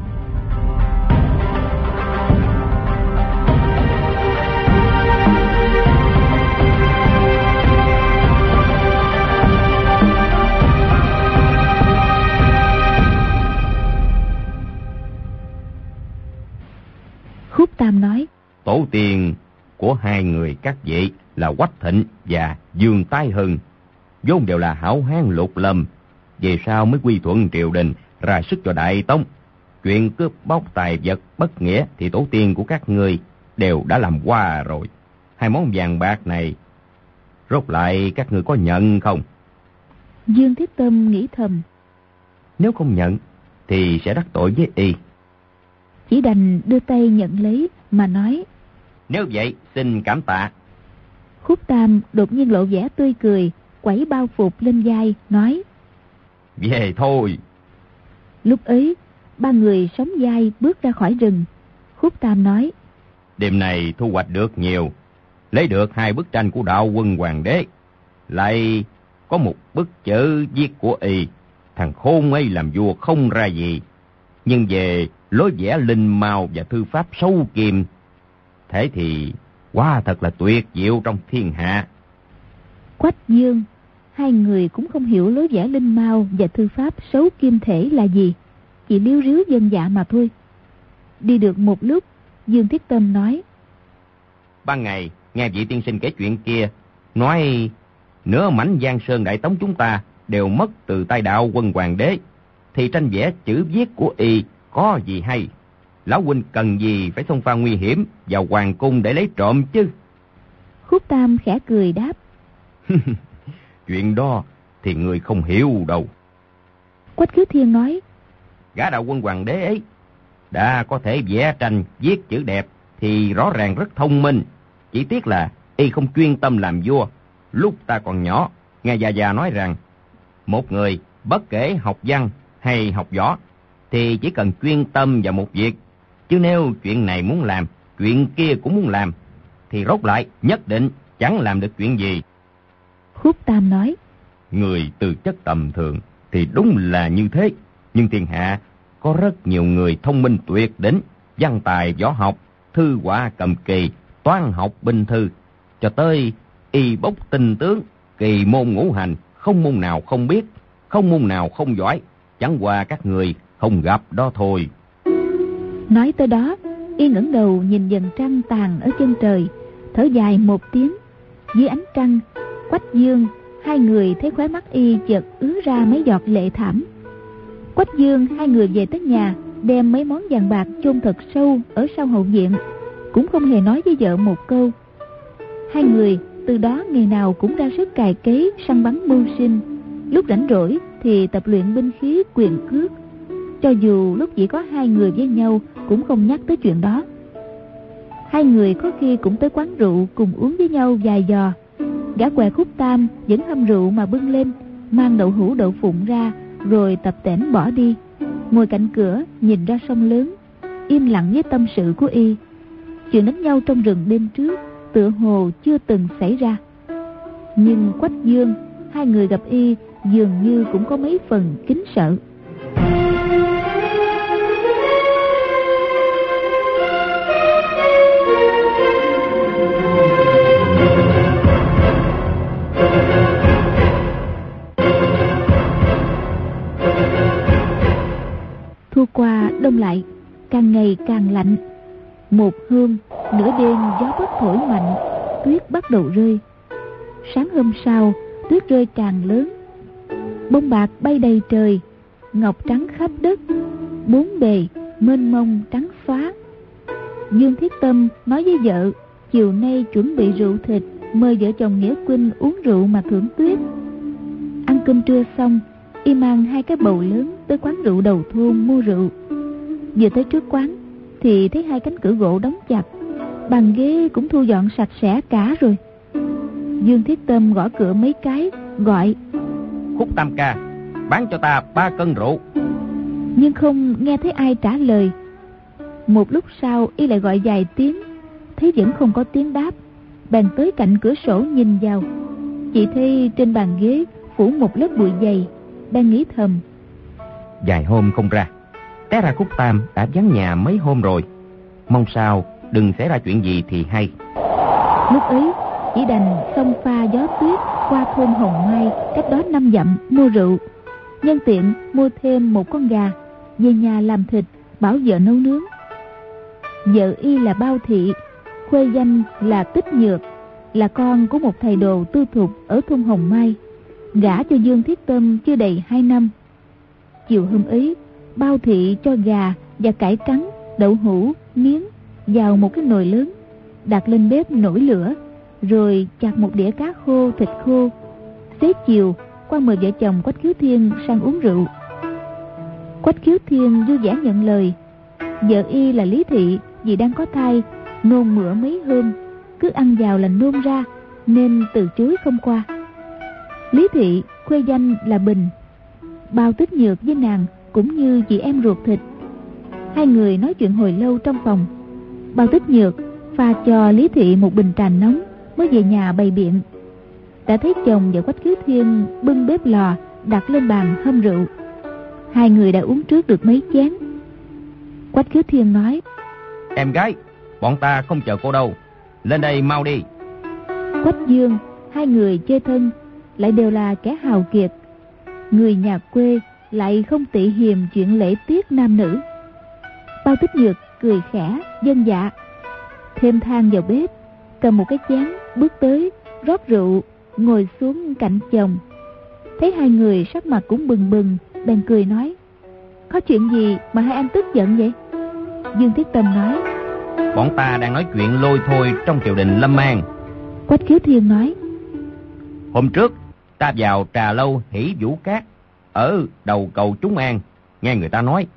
Khúc Tam nói: Tổ tiên của hai người các vị là Quách Thịnh và Dương Tái Hưng, vốn đều là hảo hán lục lâm, về sau mới quy thuận triều đình, ra sức cho Đại Tống. Chuyện cướp bóc tài vật bất nghĩa thì tổ tiên của các ngươi đều đã làm qua rồi. Hai món vàng bạc này rốt lại các ngươi có nhận không? Dương Thiết Tâm nghĩ thầm: Nếu không nhận thì sẽ đắc tội với y. Chỉ đành đưa tay nhận lấy mà nói: Nếu vậy xin cảm tạ. Khúc Tam đột nhiên lộ vẻ tươi cười, quẩy bao phục lên vai, nói: Về thôi. Lúc ấy ba người sóng vai bước ra khỏi rừng. Khúc Tam nói: Đêm này thu hoạch được nhiều, lấy được hai bức tranh của đạo quân hoàng đế, lại có một bức chữ viết của y. Thằng khôn ấy làm vua không ra gì, nhưng về lối vẽ linh màu và thư pháp sâu kiềm, thế thì quá thật là tuyệt diệu trong thiên hạ. Quách Dương hai người cũng không hiểu lối vẽ linh mao và thư pháp xấu kim thể là gì, chỉ liếu ríu dân dạ mà thôi. Đi được một lúc, Dương Thiết Tâm nói: Ban ngày nghe vị tiên sinh kể chuyện kia, nói nửa mảnh Giang Sơn Đại Tống chúng ta đều mất từ tay đạo quân hoàng đế, thì tranh vẽ chữ viết của y có gì hay? Lão huynh cần gì phải xông pha nguy hiểm vào hoàng cung để lấy trộm chứ? Khúc Tam khẽ cười đáp: Chuyện đó thì người không hiểu đâu. Quách Khiếu Thiên nói: gã đạo quân hoàng đế ấy. Đã có thể vẽ tranh, viết chữ đẹp thì rõ ràng rất thông minh. Chỉ tiếc là y không chuyên tâm làm vua. Lúc ta còn nhỏ, nghe già già nói rằng, một người bất kể học văn hay học võ thì chỉ cần chuyên tâm vào một việc. Chứ nếu chuyện này muốn làm, chuyện kia cũng muốn làm, thì rốt lại nhất định chẳng làm được chuyện gì. Khúc Tam nói, người tư chất tầm thường thì đúng là như thế. Nhưng thiên hạ có rất nhiều người thông minh tuyệt đỉnh, văn tài võ học, thư họa cầm kỳ, toán học binh thư, cho tới y bốc tinh tướng, kỳ môn ngũ hành, không môn nào không biết, không môn nào không giỏi, chẳng qua các người không gặp đó thôi. Nói tới đó, y ngẩng đầu nhìn dần trăng tàn ở chân trời, thở dài một tiếng. Dưới ánh trăng, Quách Dương, hai người thấy khóe mắt y chợt ứa ra mấy giọt lệ thảm. Quách Dương hai người về tới nhà, đem mấy món vàng bạc chôn thật sâu ở sau hậu viện, cũng không hề nói với vợ một câu. Hai người từ đó ngày nào cũng ra sức cày cấy, săn bắn mưu sinh. Lúc rảnh rỗi thì tập luyện binh khí, quyền cước. Cho dù lúc chỉ có hai người với nhau cũng không nhắc tới chuyện đó. Hai người có khi cũng tới quán rượu cùng uống với nhau vài giò. Gã què Khúc Tam vẫn hâm rượu mà bưng lên, mang đậu hũ đậu phụng ra, rồi tập tễnh bỏ đi, ngồi cạnh cửa nhìn ra sông lớn, im lặng với tâm sự của y. Chuyện đánh nhau trong rừng đêm trước tựa hồ chưa từng xảy ra. Nhưng Quách Dương, hai người gặp y dường như cũng có mấy phần kính sợ. Thu qua đông lại, càng ngày càng lạnh. Một hôm, nửa đêm gió bấc thổi mạnh, tuyết bắt đầu rơi. Sáng hôm sau, tuyết rơi càng lớn. Bông bạc bay đầy trời, ngọc trắng khắp đất, bốn bề mênh mông trắng xóa. Dương Thiết Tâm nói với vợ, chiều nay chuẩn bị rượu thịt, mời vợ chồng Nghĩa Quynh uống rượu mà thưởng tuyết. Ăn cơm trưa xong, y mang hai cái bầu lớn tới quán rượu đầu thôn mua rượu. Vừa tới trước quán thì thấy hai cánh cửa gỗ đóng chặt, bàn ghế cũng thu dọn sạch sẽ cả rồi. Dương Thiết Tâm gõ cửa mấy cái, gọi: Khúc Tam ca, bán cho ta ba cân rượu. Nhưng không nghe thấy ai trả lời. Một lúc sau y lại gọi vài tiếng, thấy vẫn không có tiếng đáp, bèn tới cạnh cửa sổ nhìn vào. Chỉ thấy trên bàn ghế phủ một lớp bụi dày, đang nghĩ thầm: vài hôm không ra, té ra Khúc Tam đã vắng nhà mấy hôm rồi. Mong sao đừng xảy ra chuyện gì thì hay. Lúc ấy chỉ đành xông pha gió tuyết qua thôn Hồng Mai, cách đó năm dặm mua rượu, nhân tiện mua thêm một con gà về nhà làm thịt, bảo vợ nấu nướng. Vợ y là Bao Thị, khuê danh là Tích Nhược, là con của một thầy đồ tư thục ở thôn Hồng Mai, gả cho Dương Thiết Tâm chưa đầy hai năm. Chiều hôm ấy, Bao Thị cho gà và cải trắng, đậu hũ, miếng vào một cái nồi lớn, đặt lên bếp nổi lửa, rồi chặt một đĩa cá khô, thịt khô. Xế chiều, qua mời vợ chồng Quách Khiếu Thiên sang uống rượu. Quách Khiếu Thiên vui vẻ nhận lời. Vợ y là Lý Thị vì đang có thai, nôn mửa mấy hôm, cứ ăn vào là nôn ra, nên từ chối không qua. Lý Thị khuê danh là Bình. Bao Tích Nhược với nàng cũng như chị em ruột thịt. Hai người nói chuyện hồi lâu trong phòng. Bao Tích Nhược pha cho Lý Thị một bình trà nóng mới về nhà bày biện. Đã thấy chồng và Quách Khiếu Thiên bưng bếp lò đặt lên bàn hâm rượu. Hai người đã uống trước được mấy chén. Quách Khiếu Thiên nói: Em gái, bọn ta không chờ cô đâu, lên đây mau đi. Quách Dương, hai người chơi thân, lại đều là kẻ hào kiệt. Người nhà quê lại không tị hiềm chuyện lễ tiết nam nữ. Bao Tích Nhược cười khẽ vâng dạ, thêm than vào bếp, cầm một cái chén bước tới rót rượu, ngồi xuống cạnh chồng. Thấy hai người sắc mặt cũng bừng bừng, bèn cười nói: Có chuyện gì mà hai anh tức giận vậy? Dương Thiết Tâm nói: Bọn ta đang nói chuyện lôi thôi trong triều đình Lâm An. Quách Khiếu Thiên nói: Hôm trước ta vào trà lâu Hỷ Vũ Cát ở đầu cầu Trúng An, nghe người ta nói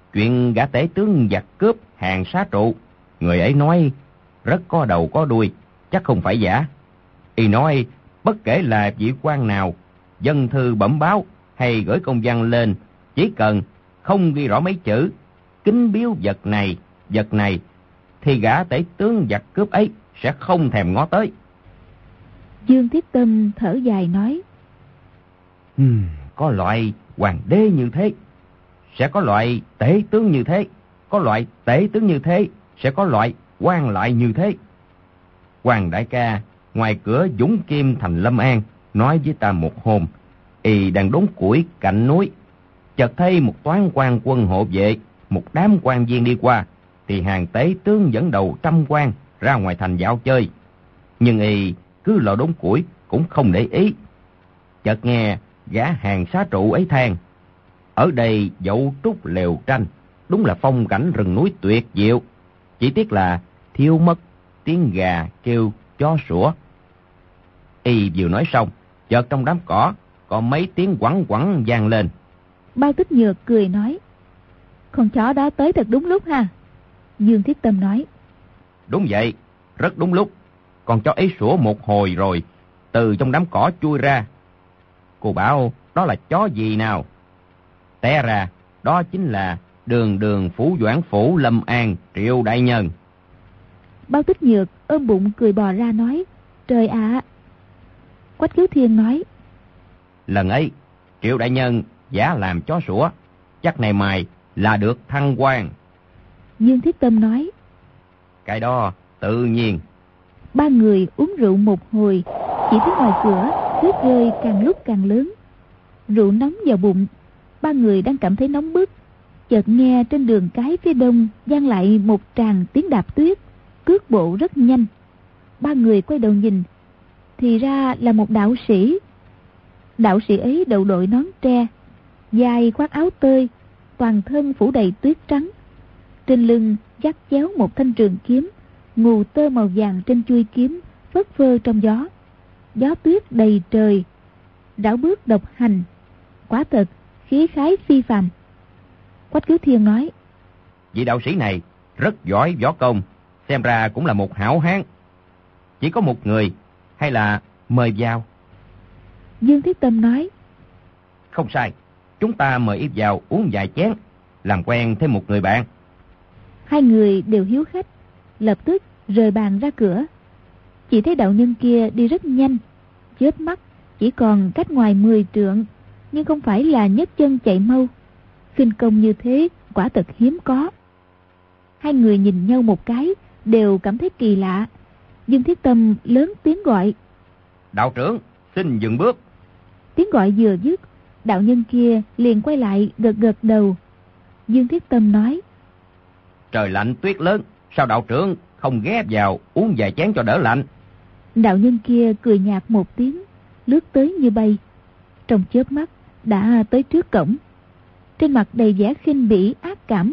chuyện gã tể tướng giặc cướp hàng xá trụ. Người ấy nói rất có đầu có đuôi, chắc không phải giả. Y nói bất kể là vị quan nào, dân thư bẩm báo hay gửi công văn lên, chỉ cần không ghi rõ mấy chữ kính biếu vật này, vật này, thì gã tể tướng giặc cướp ấy sẽ không thèm ngó tới. Dương Thiết Tâm thở dài nói: Hmm, có loại hoàng đế như thế, sẽ có loại tể tướng như thế, có loại tể tướng như thế, sẽ có loại quan lại như thế. Hoàng đại ca ngoài cửa Dũng Kim thành Lâm An nói với ta một hôm, y đang đốn củi cạnh núi, chợt thấy một toán quan quân hộ vệ, một đám quan viên đi qua, thì hàng tể tướng dẫn đầu trăm quan ra ngoài thành dạo chơi. Nhưng y cứ lo đốn củi cũng không để ý. Chợt nghe gã hàng xá trụ ấy than: ở đây dậu trúc lều tranh, đúng là phong cảnh rừng núi tuyệt diệu, chỉ tiếc là thiếu mất tiếng gà kêu chó sủa. Y vừa nói xong, chợt trong đám cỏ có mấy tiếng quẳng quẳng vang lên. Bao Tích Nhược cười nói: con chó đó tới thật đúng lúc ha. Dương Thiết Tâm nói: đúng vậy, rất đúng lúc. Con chó ấy sủa một hồi rồi từ trong đám cỏ chui ra. Cô bảo đó là chó gì nào? Té ra đó chính là Đường Đường Phủ Doãn Phủ Lâm An Triệu đại nhân. Bao Tích Nhược ôm bụng cười bò ra nói: trời ạ! À. Quách Khiếu Thiên nói: lần ấy Triệu đại nhân giả làm chó sủa, chắc này mày là được thăng quan. Dương Thiết Tâm nói: cái đó tự nhiên. Ba người uống rượu một hồi, chỉ thấy ngoài cửa tuyết rơi càng lúc càng lớn. Rượu nóng vào bụng, ba người đang cảm thấy nóng bức, chợt nghe trên đường cái phía đông vang lại một tràng tiếng đạp tuyết, cước bộ rất nhanh. Ba người quay đầu nhìn, thì ra là một đạo sĩ. Đạo sĩ ấy đầu đội nón tre, dài khoác áo tơi, toàn thân phủ đầy tuyết trắng, trên lưng dắt chéo một thanh trường kiếm, ngù tơ màu vàng trên chuôi kiếm phất phơ trong gió. Gió tuyết đầy trời, rảo bước độc hành, quả thật khí khái phi phàm. Quách Khiếu Thiên nói: vị đạo sĩ này rất giỏi võ công, xem ra cũng là một hảo hán. Chỉ có một người, hay là mời vào? Dương Thiết Tâm nói: không sai, chúng ta mời y vào uống vài chén, làm quen thêm một người bạn. Hai người đều hiếu khách, lập tức rời bàn ra cửa. Chỉ thấy đạo nhân kia đi rất nhanh, chớp mắt chỉ còn cách ngoài mười trượng, nhưng không phải là nhấc chân chạy mau. Khinh công như thế quả thật hiếm có. Hai người nhìn nhau một cái, đều cảm thấy kỳ lạ. Dương Thiết Tâm lớn tiếng gọi: đạo trưởng, xin dừng bước. Tiếng gọi vừa dứt, đạo nhân kia liền quay lại gật gật đầu. Dương Thiết Tâm nói: trời lạnh tuyết lớn, sao đạo trưởng không ghé vào uống vài chén cho đỡ lạnh? Đạo nhân kia cười nhạt một tiếng, lướt tới như bay, trong chớp mắt đã tới trước cổng, trên mặt đầy vẻ khinh bỉ ác cảm.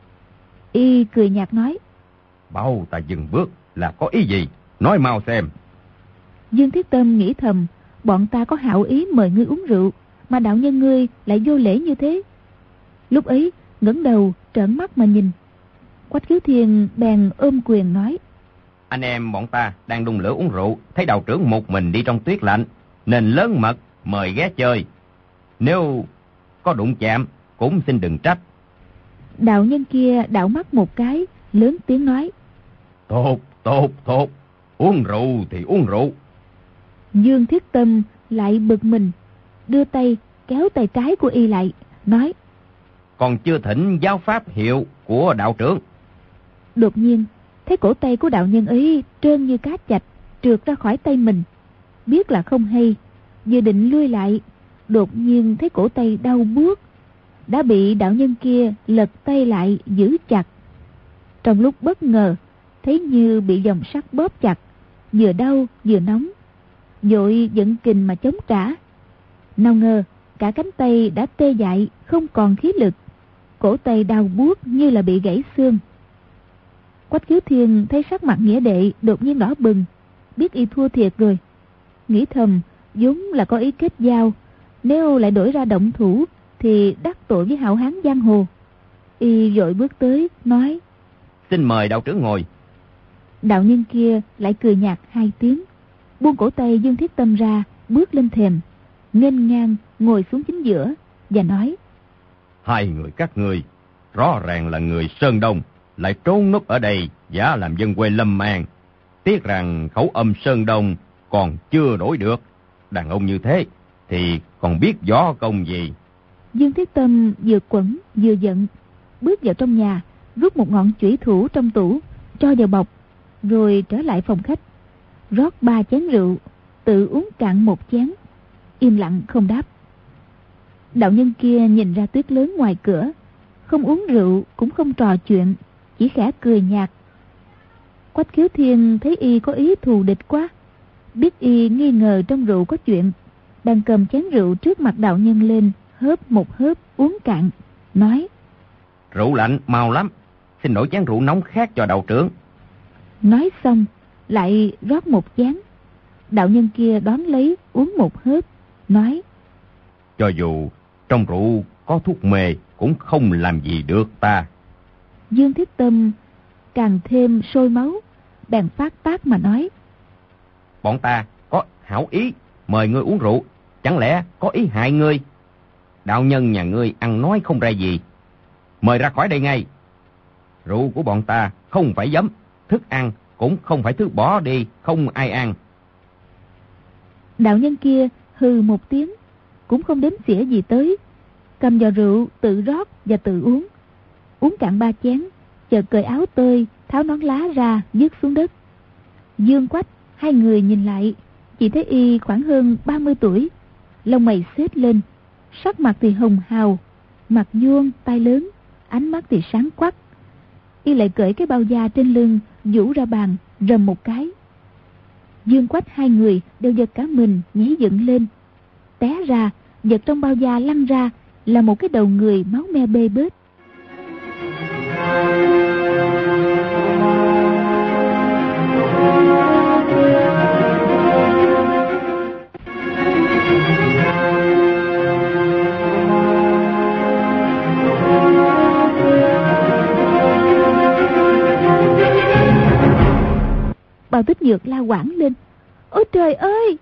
Y cười nhạt nói: bảo ta dừng bước là có ý gì, nói mau xem. Dương Thiết Tâm nghĩ thầm, bọn ta có hảo ý mời ngươi uống rượu, mà đạo nhân ngươi lại vô lễ như thế. Lúc ấy ngẩng đầu trợn mắt mà nhìn. Quách Khiếu Thiên bèn ôm quyền nói: anh em bọn ta đang đun lửa uống rượu, thấy đạo trưởng một mình đi trong tuyết lạnh, nên lớn mật mời ghé chơi. Nếu có đụng chạm cũng xin đừng trách. Đạo nhân kia đảo mắt một cái, lớn tiếng nói: tốt, tốt, tốt, uống rượu thì uống rượu. Dương Thiết Tâm lại bực mình, đưa tay kéo tay trái của y lại, nói: còn chưa thỉnh giáo pháp hiệu của đạo trưởng. Đột nhiên thấy cổ tay của đạo nhân ấy trơn như cá chạch, trượt ra khỏi tay mình. Biết là không hay, vừa định lui lại, đột nhiên thấy cổ tay đau buốt, đã bị đạo nhân kia lật tay lại giữ chặt. Trong lúc bất ngờ, thấy như bị dòng sắt bóp chặt, vừa đau vừa nóng, vội dẫn kình mà chống trả. Nào ngờ cả cánh tay đã tê dại, không còn khí lực, cổ tay đau buốt như là bị gãy xương. Quách Khiếu Thiên thấy sắc mặt nghĩa đệ đột nhiên đỏ bừng, biết y thua thiệt rồi, nghĩ thầm vốn là có ý kết giao, nếu lại đổi ra động thủ thì đắc tội với hảo hán giang hồ. Y vội bước tới, nói: Xin mời đạo trưởng ngồi. Đạo nhân kia lại cười nhạt hai tiếng, buông cổ tay Dương Thiết Tâm ra, bước lên thềm, nghênh ngang ngồi xuống chính giữa và nói: Hai người các ngươi rõ ràng là người Sơn Đông, lại trốn núp ở đây giả làm dân quê Lâm An. Tiếc rằng khẩu âm Sơn Đông còn chưa đổi được. Đàn ông như thế thì còn biết võ công gì? Dương Thiết Tâm vừa quẫn vừa giận, bước vào trong nhà, rút một ngọn chủy thủ trong tủ cho vào bọc, rồi trở lại phòng khách, rót ba chén rượu, tự uống cạn một chén, im lặng không đáp. Đạo nhân kia nhìn ra tuyết lớn ngoài cửa, không uống rượu cũng không trò chuyện, chỉ khẽ cười nhạt. Quách Khiếu Thiên thấy y có ý thù địch quá, biết y nghi ngờ trong rượu có chuyện, đang cầm chén rượu trước mặt đạo nhân lên, hớp một hớp uống cạn, nói: Rượu lạnh mau lắm, xin đổi chén rượu nóng khác cho đạo trưởng. Nói xong lại rót một chén. Đạo nhân kia đón lấy uống một hớp, nói: Cho dù trong rượu có thuốc mê cũng không làm gì được ta. Dương Thiết Tâm càng thêm sôi máu, bèn phát tác mà nói: Bọn ta có hảo ý mời ngươi uống rượu, chẳng lẽ có ý hại ngươi? Đạo nhân nhà ngươi ăn nói không ra gì, mời ra khỏi đây ngay. Rượu của bọn ta không phải giấm, thức ăn cũng không phải thứ bỏ đi không ai ăn. Đạo nhân kia hừ một tiếng, cũng không đếm xỉa gì tới, cầm vào rượu tự rót và tự uống. Uống cạn ba chén, chợt cởi áo tơi, tháo nón lá ra vứt xuống đất. Dương Quách hai người nhìn lại, chỉ thấy y khoảng hơn ba mươi tuổi, lông mày xết lên, sắc mặt thì hồng hào, mặt vuông, tai lớn, ánh mắt thì sáng quắc. Y lại cởi cái bao da trên lưng, vũ ra bàn, rầm một cái. Dương Quách hai người đều giật cả mình, nhảy dựng lên, té ra, vật trong bao da lăn ra là một cái đầu người máu me bê bết. Bao Tích Nhược la quảng lên: Ôi trời ơi!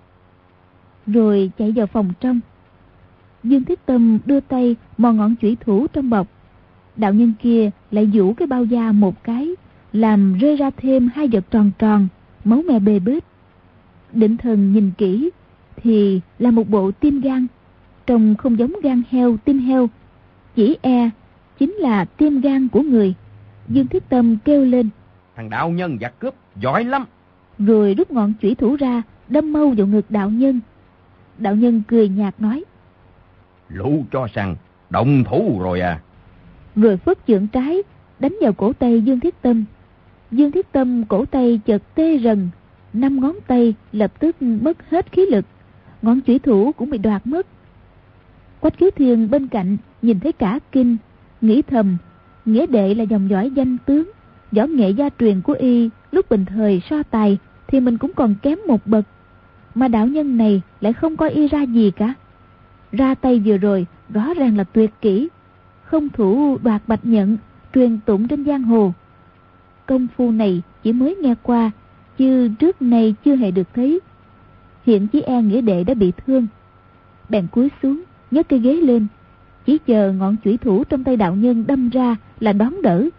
Rồi chạy vào phòng trong. Dương Thiết Tâm đưa tay mò ngọn chủy thủ trong bọc. Đạo nhân kia lại vũ cái bao da một cái, làm rơi ra thêm hai vật tròn tròn, máu me bê bết. Định thần nhìn kỹ thì là một bộ tim gan, trông không giống gan heo, tim heo, chỉ e chính là tim gan của người. Dương Thiết Tâm kêu lên: Thằng đạo nhân giặc cướp giỏi lắm! Rồi rút ngọn chủy thủ ra, đâm mâu vào ngực đạo nhân. Đạo nhân cười nhạt nói: Lũ cho rằng động thủ rồi à? Rồi phất chưởng trái đánh vào cổ tay Dương Thiết Tâm. Dương Thiết Tâm cổ tay chợt tê rần, năm ngón tay lập tức mất hết khí lực, ngọn chủy thủ cũng bị đoạt mất. Quách Khiếu Thiên bên cạnh nhìn thấy cả kinh, nghĩ thầm: nghĩa đệ là dòng dõi danh tướng, võ nghệ gia truyền của y lúc bình thời so tài thì mình cũng còn kém một bậc, mà đạo nhân này lại không coi y ra gì cả. Ra tay vừa rồi rõ ràng là tuyệt kỹ, không thủ đoạt bạch nhận, truyền tụng trên giang hồ. Công phu này chỉ mới nghe qua, chứ trước nay chưa hề được thấy. Hiện chỉ e nghĩa đệ đã bị thương, bèn cúi xuống nhấc cây ghế lên, chỉ chờ ngọn chủy thủ trong tay đạo nhân đâm ra là đón đỡ.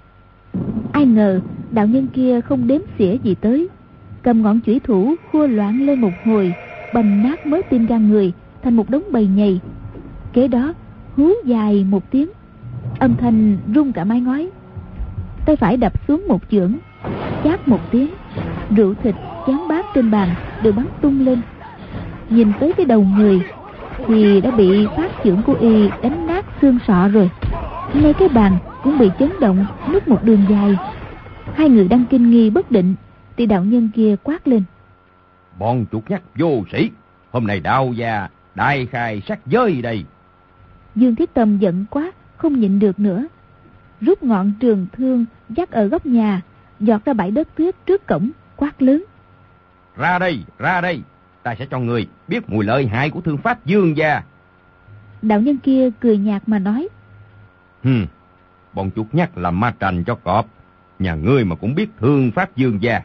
Ai ngờ đạo nhân kia không đếm xỉa gì tới, cầm ngọn chủy thủ khua loạn lên một hồi, bầm nát mớ tim gan người thành một đống bầy nhầy. Kế đó hú dài một tiếng, âm thanh rung cả mái ngói. Tay phải đập xuống một chưởng, chát một tiếng, rượu thịt chén bát trên bàn đều bắn tung lên. Nhìn tới cái đầu người thì đã bị phát chưởng của y đánh nát xương sọ rồi, ngay cái bàn cũng bị chấn động nứt một đường dài. Hai người đang kinh nghi bất định thì đạo nhân kia quát lên: Bọn chuột nhắt vô sĩ, hôm nay đạo gia đại khai sát giới đây. Dương Thiết Tâm giận quá, không nhịn được nữa, rút ngọn trường thương dắt ở góc nhà, giọt ra bãi đất tuyết trước cổng, quát lớn: Ra đây, ra đây, ta sẽ cho người biết mùi lợi hại của thương pháp Dương gia. Đạo nhân kia cười nhạt mà nói: Hừm, bọn chuột nhắt làm ma trành cho cọp. Nhà ngươi mà cũng biết thương pháp dương gia.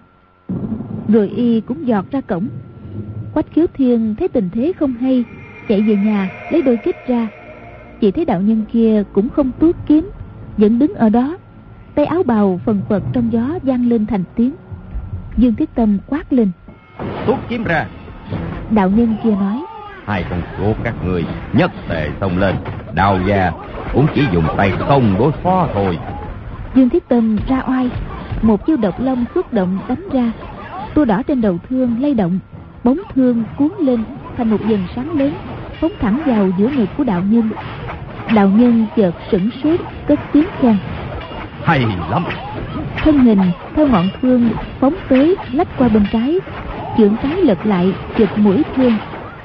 Rồi y cũng giọt ra cổng. Quách Khiếu Thiên thấy tình thế không hay, chạy về nhà lấy đôi kích ra. Chỉ thấy đạo nhân kia cũng không tuốt kiếm, vẫn đứng ở đó, tay áo bào phần phật trong gió vang lên thành tiếng. Dương Thiết Tâm quát lên: Tuốt kiếm ra. Đạo nhân kia nói: Hai con chuột các người nhất tề xông lên, Đao gia cũng chỉ dùng tay không đối phó thôi. Dương Thiết Tâm ra oai, một chiêu độc long xuất động đánh ra. Tua đỏ trên đầu thương lay động, bóng thương cuốn lên thành một vầng sáng lớn, phóng thẳng vào giữa ngực của đạo nhân. Đạo nhân chợt sửng sốt, cất tiếng khen: Hay lắm. Thân hình theo ngọn thương phóng tới, lách qua bên trái, chưởng trái lật lại chụp mũi thương.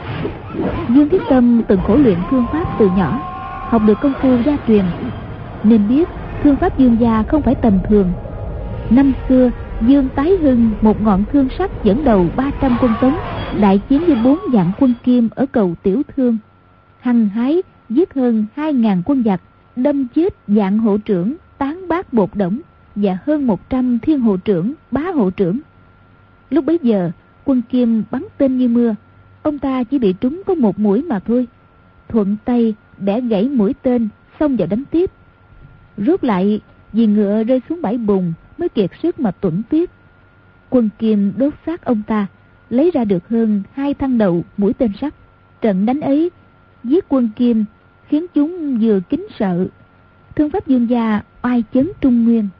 Dương Thiết Tâm từng khổ luyện thương pháp từ nhỏ, học được công phu gia truyền, nên biết thương pháp Dương gia không phải tầm thường. Năm xưa Dương Tái Hưng một ngọn thương sắt dẫn đầu ba trăm quân Tống đại chiến với bốn vạn quân Kim ở cầu Tiểu Thương, hăng hái giết hơn hai ngàn quân giặc, đâm chết vạn hộ trưởng, tán bát bột đổng và hơn một trăm thiên hộ trưởng, bá hộ trưởng. Lúc bấy giờ quân Kim bắn tên như mưa, ông ta chỉ bị trúng có một mũi mà thôi, thuận tay bẻ gãy mũi tên, xông vào đánh tiếp. Rút lại vì ngựa rơi xuống bãi bùn mới kiệt sức mà tuẫn tiếp. Quân Kim đốt xác ông ta, lấy ra được hơn hai thăng đầu mũi tên sắt. Trận đánh ấy giết quân Kim khiến chúng vừa kính sợ. Thương pháp Dương gia oai chấn Trung Nguyên.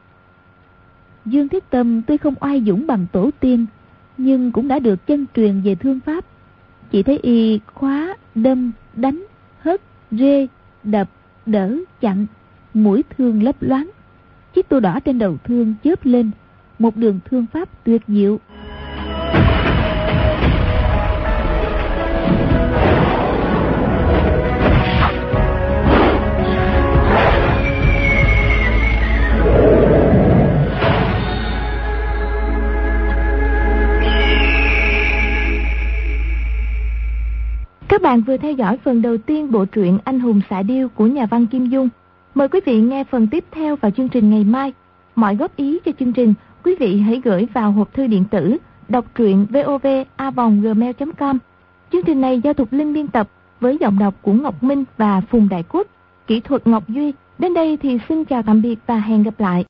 Dương Thiết Tâm tuy không oai dũng bằng tổ tiên, nhưng cũng đã được chân truyền về thương pháp. Chỉ thấy y khóa, đâm, đánh, hất, rê, đập, đỡ, chặn, mũi thương lấp loáng. Chiếc tua đỏ trên đầu thương chớp lên, một đường thương pháp tuyệt diệu. Các bạn vừa theo dõi phần đầu tiên bộ truyện Anh hùng xạ điêu của nhà văn Kim Dung. Mời quý vị nghe phần tiếp theo vào chương trình ngày mai. Mọi góp ý cho chương trình, quý vị hãy gửi vào hộp thư điện tử đọc truyện vov a vòng gmail chấm com. Chương trình này do Thục Linh biên tập với giọng đọc của Ngọc Minh và Phùng Đại Quốc, kỹ thuật Ngọc Duy. Đến đây thì xin chào tạm biệt và hẹn gặp lại.